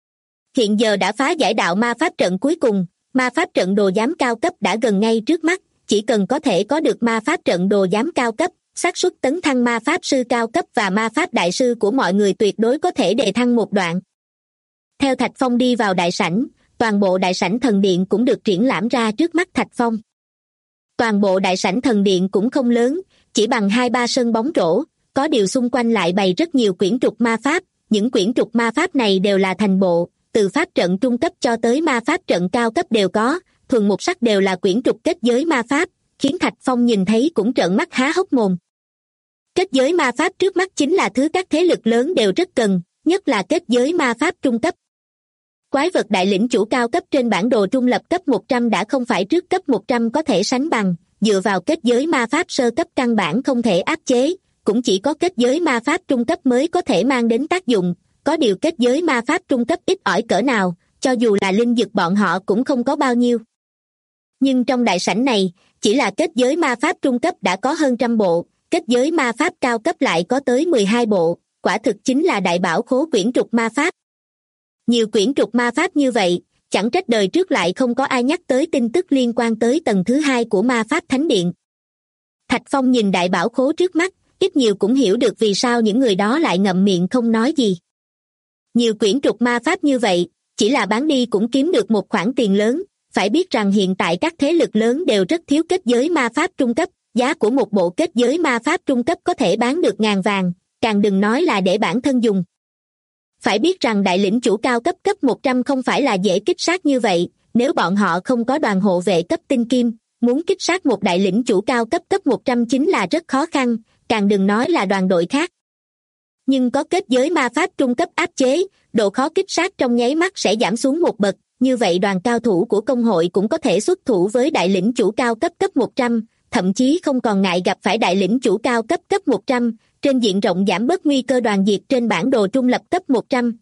[SPEAKER 2] Hiện giờ đã phá giải đạo ma pháp trận cuối cùng, ma pháp trận đồ giám cao cấp đã gần ngay trước mắt, chỉ cần có thể có được ma pháp trận đồ giám cao cấp, xác suất tấn thăng ma pháp sư cao cấp và ma pháp đại sư của mọi người tuyệt đối có thể đề thăng một đoạn. Theo Thạch Phong đi vào đại sảnh, toàn bộ đại sảnh thần điện cũng được triển lãm ra trước mắt Thạch Phong. Toàn bộ đại sảnh thần điện cũng không lớn, chỉ bằng 2-3 sân bóng rổ, có điều xung quanh lại bày rất nhiều quyển trục ma pháp, những quyển trục ma pháp này đều là thành bộ, từ pháp trận trung cấp cho tới ma pháp trận cao cấp đều có, thuần một sắc đều là quyển trục kết giới ma pháp, khiến Thạch Phong nhìn thấy cũng trợn mắt há hốc mồm. Kết giới ma pháp trước mắt chính là thứ các thế lực lớn đều rất cần, nhất là kết giới ma pháp trung cấp. Quái vật đại lĩnh chủ cao cấp trên bản đồ trung lập cấp 100 đã không phải trước cấp 100 có thể sánh bằng, dựa vào kết giới ma pháp sơ cấp căn bản không thể áp chế, cũng chỉ có kết giới ma pháp trung cấp mới có thể mang đến tác dụng, có điều kết giới ma pháp trung cấp ít ỏi cỡ nào, cho dù là linh dực bọn họ cũng không có bao nhiêu. Nhưng trong đại sảnh này, chỉ là kết giới ma pháp trung cấp đã có hơn 100 bộ, kết giới ma pháp cao cấp lại có tới 12 bộ, quả thực chính là đại bảo khố quyển trục ma pháp. Nhiều quyển trục ma pháp như vậy, chẳng trách đời trước lại không có ai nhắc tới tin tức liên quan tới tầng thứ 2 của ma pháp thánh điện. Thạch Phong nhìn đại bảo khố trước mắt, ít nhiều cũng hiểu được vì sao những người đó lại ngậm miệng không nói gì. Nhiều quyển trục ma pháp như vậy, chỉ là bán đi cũng kiếm được một khoản tiền lớn, phải biết rằng hiện tại các thế lực lớn đều rất thiếu kết giới ma pháp trung cấp, giá của một bộ kết giới ma pháp trung cấp có thể bán được ngàn vàng, càng đừng nói là để bản thân dùng. Phải biết rằng đại lĩnh chủ cao cấp cấp 100 không phải là dễ kích sát như vậy, nếu bọn họ không có đoàn hộ vệ cấp tinh kim, muốn kích sát một đại lĩnh chủ cao cấp cấp 100 chính là rất khó khăn, càng đừng nói là đoàn đội khác. Nhưng có kết giới ma pháp trung cấp áp chế, độ khó kích sát trong nháy mắt sẽ giảm xuống một bậc, như vậy đoàn cao thủ của công hội cũng có thể xuất thủ với đại lĩnh chủ cao cấp cấp 100, thậm chí không còn ngại gặp phải đại lĩnh chủ cao cấp cấp 100, trên diện rộng giảm bớt nguy cơ đoàn diệt trên bản đồ trung lập cấp 100.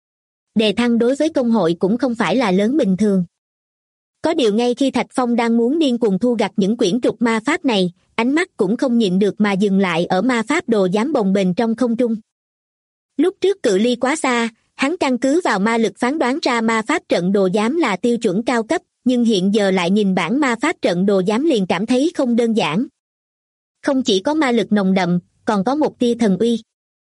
[SPEAKER 2] Đề thăng đối với công hội cũng không phải là lớn bình thường. Có điều ngay khi Thạch Phong đang muốn điên cuồng thu gặt những quyển trục ma pháp này, ánh mắt cũng không nhịn được mà dừng lại ở ma pháp đồ giám bồng bềnh trong không trung. Lúc trước cự ly quá xa, hắn căn cứ vào ma lực phán đoán ra ma pháp trận đồ giám là tiêu chuẩn cao cấp, nhưng hiện giờ lại nhìn bản ma pháp trận đồ giám liền cảm thấy không đơn giản. Không chỉ có ma lực nồng đậm, còn có một tia thần uy.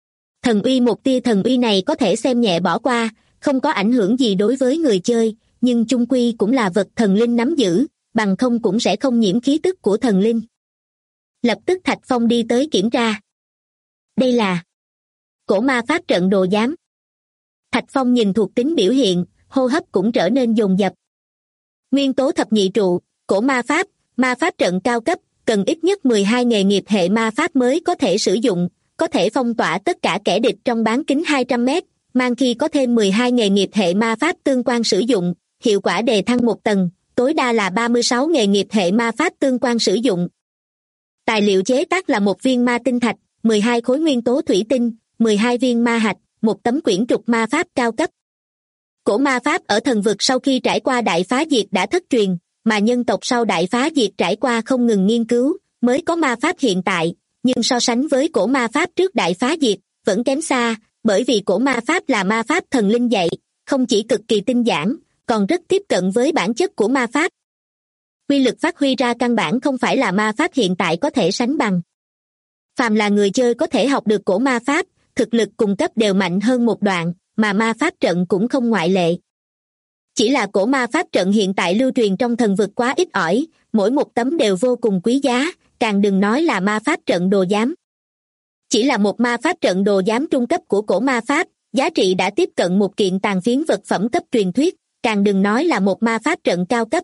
[SPEAKER 2] Một tia thần uy này có thể xem nhẹ bỏ qua, không có ảnh hưởng gì đối với người chơi, nhưng chung quy cũng là vật thần linh nắm giữ, bằng không cũng sẽ không nhiễm khí tức của thần linh. Lập tức Thạch Phong đi tới kiểm tra. Đây là cổ ma pháp trận đồ giám. Thạch Phong nhìn thuộc tính biểu hiện, hô hấp cũng trở nên dồn dập. Nguyên tố thập nhị trụ, cổ ma pháp trận cao cấp, cần ít nhất 12 nghề nghiệp hệ ma pháp mới có thể sử dụng, có thể phong tỏa tất cả kẻ địch trong bán kính 200 mét, mang khi có thêm 12 nghề nghiệp hệ ma pháp tương quan sử dụng, hiệu quả đề thăng một tầng, tối đa là 36 nghề nghiệp hệ ma pháp tương quan sử dụng. Tài liệu chế tác là một viên ma tinh thạch, 12 khối nguyên tố thủy tinh, 12 viên ma hạch, một tấm quyển trục ma pháp cao cấp. Cổ ma pháp ở thần vực sau khi trải qua đại phá diệt đã thất truyền, mà nhân tộc sau đại phá diệt trải qua không ngừng nghiên cứu, mới có ma pháp hiện tại, nhưng so sánh với cổ ma pháp trước đại phá diệt, vẫn kém xa, bởi vì cổ ma pháp là ma pháp thần linh dạy, không chỉ cực kỳ tinh giản, còn rất tiếp cận với bản chất của ma pháp. Quy lực phát huy ra căn bản không phải là ma pháp hiện tại có thể sánh bằng. Phàm là người chơi có thể học được cổ ma pháp, thực lực cùng cấp đều mạnh hơn một đoạn, mà ma pháp trận cũng không ngoại lệ. Chỉ là cổ ma pháp trận hiện tại lưu truyền trong thần vực quá ít ỏi, mỗi một tấm đều vô cùng quý giá, càng đừng nói là ma pháp trận đồ giám. Chỉ là một ma pháp trận đồ giám trung cấp của cổ ma pháp, giá trị đã tiếp cận một kiện tàn phiến vật phẩm cấp truyền thuyết, càng đừng nói là một ma pháp trận cao cấp.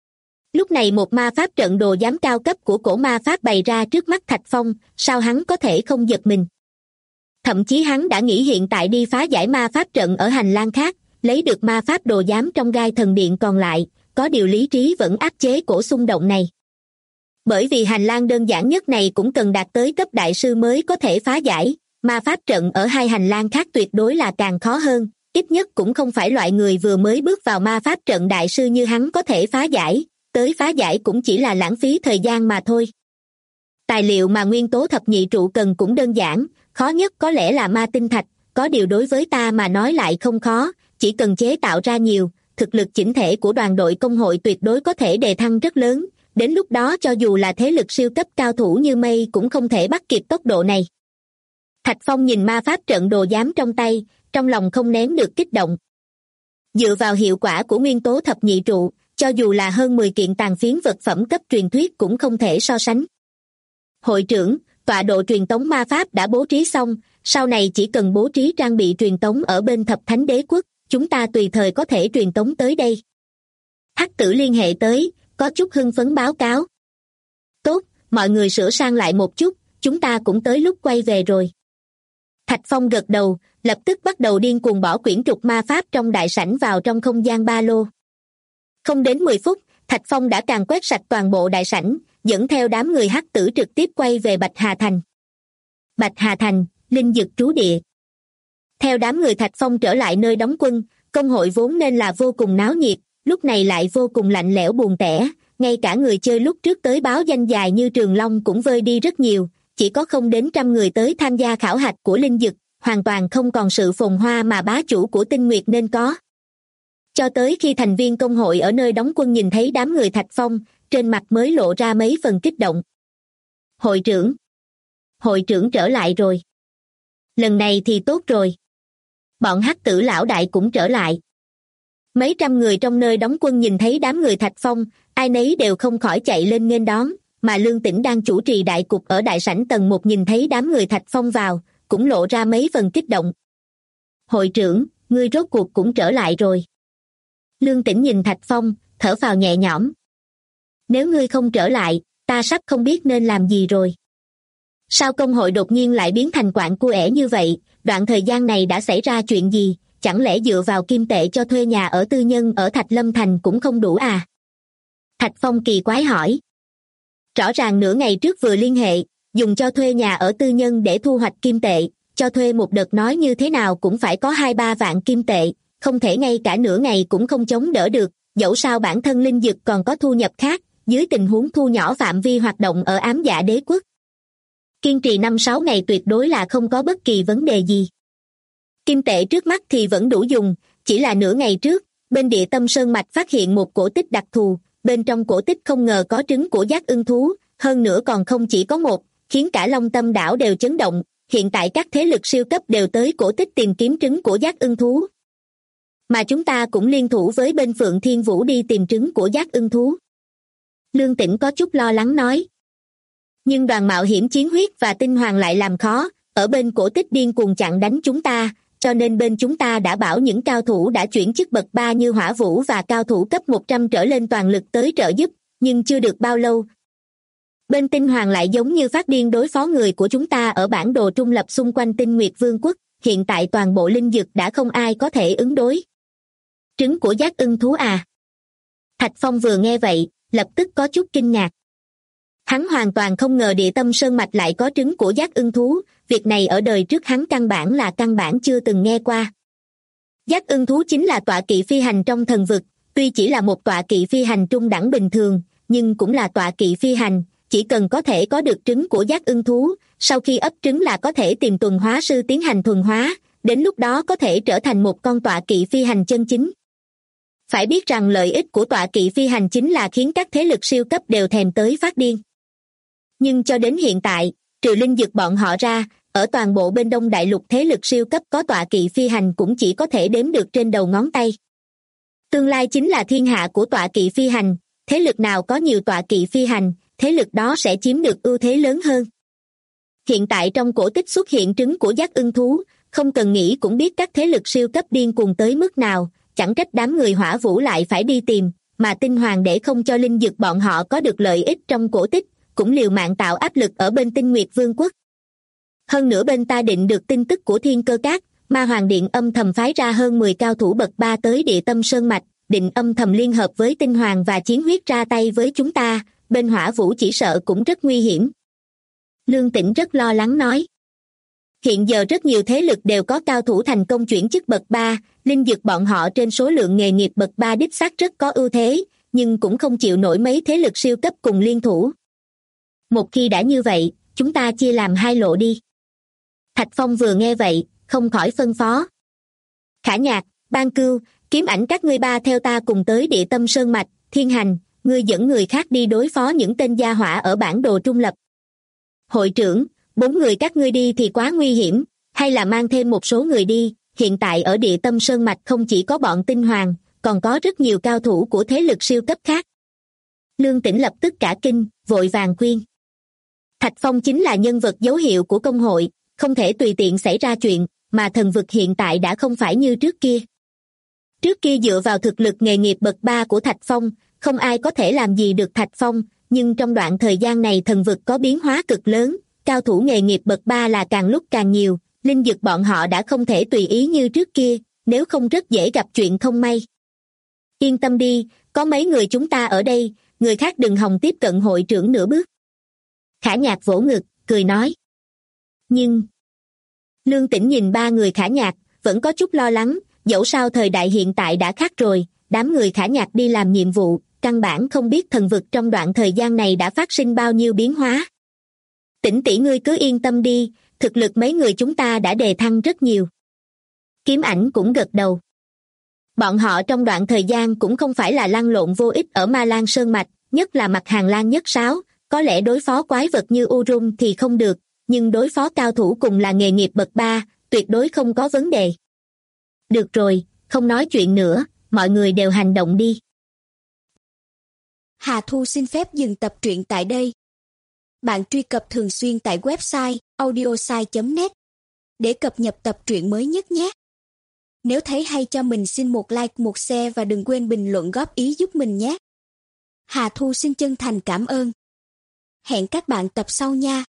[SPEAKER 2] Lúc này một ma pháp trận đồ giám cao cấp của cổ ma pháp bày ra trước mắt Thạch Phong, sao hắn có thể không giật mình. Thậm chí hắn đã nghĩ hiện tại đi phá giải ma pháp trận ở hành lang khác, lấy được ma pháp đồ giám trong gai thần điện còn lại, có điều lý trí vẫn áp chế cổ xung động này. Bởi vì hành lang đơn giản nhất này cũng cần đạt tới cấp đại sư mới có thể phá giải, ma pháp trận ở hai hành lang khác tuyệt đối là càng khó hơn, ít nhất cũng không phải loại người vừa mới bước vào ma pháp trận đại sư như hắn có thể phá giải, tới phá giải cũng chỉ là lãng phí thời gian mà thôi. Tài liệu mà nguyên tố thập nhị trụ cần cũng đơn giản, khó nhất có lẽ là ma tinh thạch, có điều đối với ta mà nói lại không khó, chỉ cần chế tạo ra nhiều, thực lực chỉnh thể của đoàn đội công hội tuyệt đối có thể đề thăng rất lớn, đến lúc đó cho dù là thế lực siêu cấp cao thủ như mây cũng không thể bắt kịp tốc độ này. Thạch Phong nhìn ma pháp trận đồ giám trong tay, trong lòng không nén được kích động. Dựa vào hiệu quả của nguyên tố thập nhị trụ, cho dù là hơn 10 kiện tàn phiến vật phẩm cấp truyền thuyết cũng không thể so sánh. Hội trưởng, tọa độ truyền tống ma pháp đã bố trí xong, sau này chỉ cần bố trí trang bị truyền tống ở bên Thập Thánh Đế Quốc, chúng ta tùy thời có thể truyền tống tới đây. Hắc Tử liên hệ tới, có chút hưng phấn báo cáo. Tốt, mọi người sửa sang lại một chút, chúng ta cũng tới lúc quay về rồi. Thạch Phong gật đầu, lập tức bắt đầu điên cuồng bỏ quyển trục ma pháp trong đại sảnh vào trong không gian ba lô. Không đến 10 phút, Thạch Phong đã càn quét sạch toàn bộ đại sảnh, dẫn theo đám người Hắc Tử trực tiếp quay về Bạch Hà Thành. Bạch Hà Thành, linh dực trú địa. Theo đám người Thạch Phong trở lại nơi đóng quân, công hội vốn nên là vô cùng náo nhiệt, lúc này lại vô cùng lạnh lẽo buồn tẻ, ngay cả người chơi lúc trước tới báo danh dài như Trường Long cũng vơi đi rất nhiều, chỉ có không đến 100 người tới tham gia khảo hạch của linh dực, hoàn toàn không còn sự phồn hoa mà bá chủ của Tinh Nguyệt nên có. Cho tới khi thành viên công hội ở nơi đóng quân nhìn thấy đám người Thạch Phong, trên mặt mới lộ ra mấy phần kích động. Hội trưởng trở lại rồi. Lần này thì tốt rồi. Bọn Hắc Tử lão đại cũng trở lại. Mấy trăm người trong nơi đóng quân nhìn thấy đám người Thạch Phong, ai nấy đều không khỏi chạy lên nghênh đón, mà Lương Tĩnh đang chủ trì đại cục ở đại sảnh tầng 1 nhìn thấy đám người Thạch Phong vào, cũng lộ ra mấy phần kích động. Hội trưởng, ngươi rốt cuộc cũng trở lại rồi. Lương Tĩnh nhìn Thạch Phong, thở phào nhẹ nhõm. Nếu ngươi không trở lại, ta sắp không biết nên làm gì rồi. Sao công hội đột nhiên lại biến thành quạng cua ẻ như vậy, đoạn thời gian này đã xảy ra chuyện gì, chẳng lẽ dựa vào kim tệ cho thuê nhà ở tư nhân ở Thạch Lâm Thành cũng không đủ à? Thạch Phong kỳ quái hỏi. Rõ ràng nửa ngày trước vừa liên hệ, dùng cho thuê nhà ở tư nhân để thu hoạch kim tệ, cho thuê một đợt nói như thế nào cũng phải có 2-3 vạn kim tệ, không thể ngay cả nửa ngày cũng không chống đỡ được, dẫu sao bản thân linh dực còn có thu nhập khác, dưới tình huống thu nhỏ phạm vi hoạt động ở Ám Dạ Đế Quốc. Kiên trì 5-6 ngày tuyệt đối là không có bất kỳ vấn đề gì. Kim tệ trước mắt thì vẫn đủ dùng, chỉ là nửa ngày trước, bên Địa Tâm Sơn Mạch phát hiện một cổ tích đặc thù, bên trong cổ tích không ngờ có trứng của giác ưng thú, hơn nữa còn không chỉ có một, khiến cả Long Tâm đảo đều chấn động, hiện tại các thế lực siêu cấp đều tới cổ tích tìm kiếm trứng của giác ưng thú. Mà chúng ta cũng liên thủ với bên Phượng Thiên Vũ đi tìm trứng của giác ưng thú. Lương Tĩnh có chút lo lắng nói. Nhưng đoàn mạo hiểm chiến huyết và tinh hoàng lại làm khó, ở bên cổ tích điên cuồng chặn đánh chúng ta, cho nên bên chúng ta đã bảo những cao thủ đã chuyển chức bậc 3 như Hỏa Vũ và cao thủ cấp 100 trở lên toàn lực tới trợ giúp, nhưng chưa được bao lâu. Bên tinh hoàng lại giống như phát điên đối phó người của chúng ta ở bản đồ trung lập xung quanh Tinh Nguyệt Vương quốc, hiện tại toàn bộ linh dực đã không ai có thể ứng đối. Trứng của giác ưng thú à? Thạch Phong vừa nghe vậy, lập tức có chút kinh ngạc. Hắn hoàn toàn không ngờ Địa Tâm Sơn Mạch lại có trứng của giác ưng thú, việc này ở đời trước hắn căn bản chưa từng nghe qua. Giác ưng thú chính là tọa kỵ phi hành trong thần vực, tuy chỉ là một tọa kỵ phi hành trung đẳng bình thường, nhưng cũng là tọa kỵ phi hành, chỉ cần có thể có được trứng của giác ưng thú, sau khi ấp trứng là có thể tìm tuần hóa sư tiến hành thuần hóa, đến lúc đó có thể trở thành một con tọa kỵ phi hành chân chính. Phải biết rằng lợi ích của tọa kỵ phi hành chính là khiến các thế lực siêu cấp đều thèm tới phát điên. Nhưng cho đến hiện tại, trừ linh dực bọn họ ra, ở toàn bộ bên Đông Đại Lục thế lực siêu cấp có tọa kỵ phi hành cũng chỉ có thể đếm được trên đầu ngón tay. Tương lai chính là thiên hạ của tọa kỵ phi hành, thế lực nào có nhiều tọa kỵ phi hành, thế lực đó sẽ chiếm được ưu thế lớn hơn. Hiện tại trong cổ tích xuất hiện trứng của giác ưng thú, không cần nghĩ cũng biết các thế lực siêu cấp điên cuồng tới mức nào, chẳng trách đám người Hỏa Vũ lại phải đi tìm, mà Tinh Hoàng để không cho linh dực bọn họ có được lợi ích trong cổ tích, cũng liều mạng tạo áp lực ở bên Tinh Nguyệt Vương quốc. Hơn nữa bên ta định được tin tức của Thiên Cơ Các, Ma Hoàng Điện âm thầm phái ra hơn 10 cao thủ bậc 3 tới Địa Tâm Sơn Mạch, định âm thầm liên hợp với Tinh Hoàng và Chiến Huyết ra tay với chúng ta, bên Hỏa Vũ chỉ sợ cũng rất nguy hiểm. Lương Tĩnh rất lo lắng nói. Hiện giờ rất nhiều thế lực đều có cao thủ thành công chuyển chức bậc 3, linh dực bọn họ trên số lượng nghề nghiệp bậc 3 đích xác rất có ưu thế, nhưng cũng không chịu nổi mấy thế lực siêu cấp cùng liên thủ. Một khi đã như vậy, chúng ta chia làm 2 lộ đi. Thạch Phong vừa nghe vậy, không khỏi phân phó. Khả Nhạc, Ban Cưu, Kiếm Ảnh các ngươi ba theo ta cùng tới Địa Tâm Sơn Mạch, Thiên Hành, ngươi dẫn người khác đi đối phó những tên gia hỏa ở bản đồ trung lập. Hội trưởng, 4 người các ngươi đi thì quá nguy hiểm, hay là mang thêm một số người đi, hiện tại ở Địa Tâm Sơn Mạch không chỉ có bọn Tinh Hoàng, còn có rất nhiều cao thủ của thế lực siêu cấp khác. Lương Tĩnh lập tức cả kinh, vội vàng khuyên. Thạch Phong chính là nhân vật dấu hiệu của công hội, không thể tùy tiện xảy ra chuyện, mà thần vực hiện tại đã không phải như trước kia. Trước kia dựa vào thực lực nghề nghiệp bậc 3 của Thạch Phong, không ai có thể làm gì được Thạch Phong, nhưng trong đoạn thời gian này thần vực có biến hóa cực lớn, cao thủ nghề nghiệp bậc 3 là càng lúc càng nhiều, linh dực bọn họ đã không thể tùy ý như trước kia, nếu không rất dễ gặp chuyện không may. Yên tâm đi, có mấy người chúng ta ở đây, người khác đừng hòng tiếp cận hội trưởng nửa bước. Khả Nhạc vỗ ngực, cười nói. Nhưng Lương Tĩnh nhìn 3 người Khả Nhạc, vẫn có chút lo lắng, dẫu sao thời đại hiện tại đã khác rồi, đám người Khả Nhạc đi làm nhiệm vụ, căn bản không biết thần vực trong đoạn thời gian này đã phát sinh bao nhiêu biến hóa. Tĩnh tỷ ngươi cứ yên tâm đi, thực lực mấy người chúng ta đã đề thăng rất nhiều. Kiếm Ảnh cũng gật đầu. Bọn họ trong đoạn thời gian cũng không phải là lăn lộn vô ích ở Ma Lan Sơn Mạch, nhất là mặt Hàng Lan Nhất Sáo, có lẽ đối phó quái vật như Urum thì không được, nhưng đối phó cao thủ cùng là nghề nghiệp bậc 3, tuyệt đối không có vấn đề. Được rồi, không nói chuyện nữa, mọi người đều hành động đi.
[SPEAKER 3] Hà Thu xin phép dừng tập truyện tại đây. Bạn truy cập thường xuyên tại website audiosai.net để cập nhật tập truyện mới nhất nhé. Nếu thấy hay cho mình xin một like, một share và đừng quên bình luận góp ý giúp mình nhé. Hà Thu xin chân thành cảm ơn. Hẹn các bạn tập sau nha.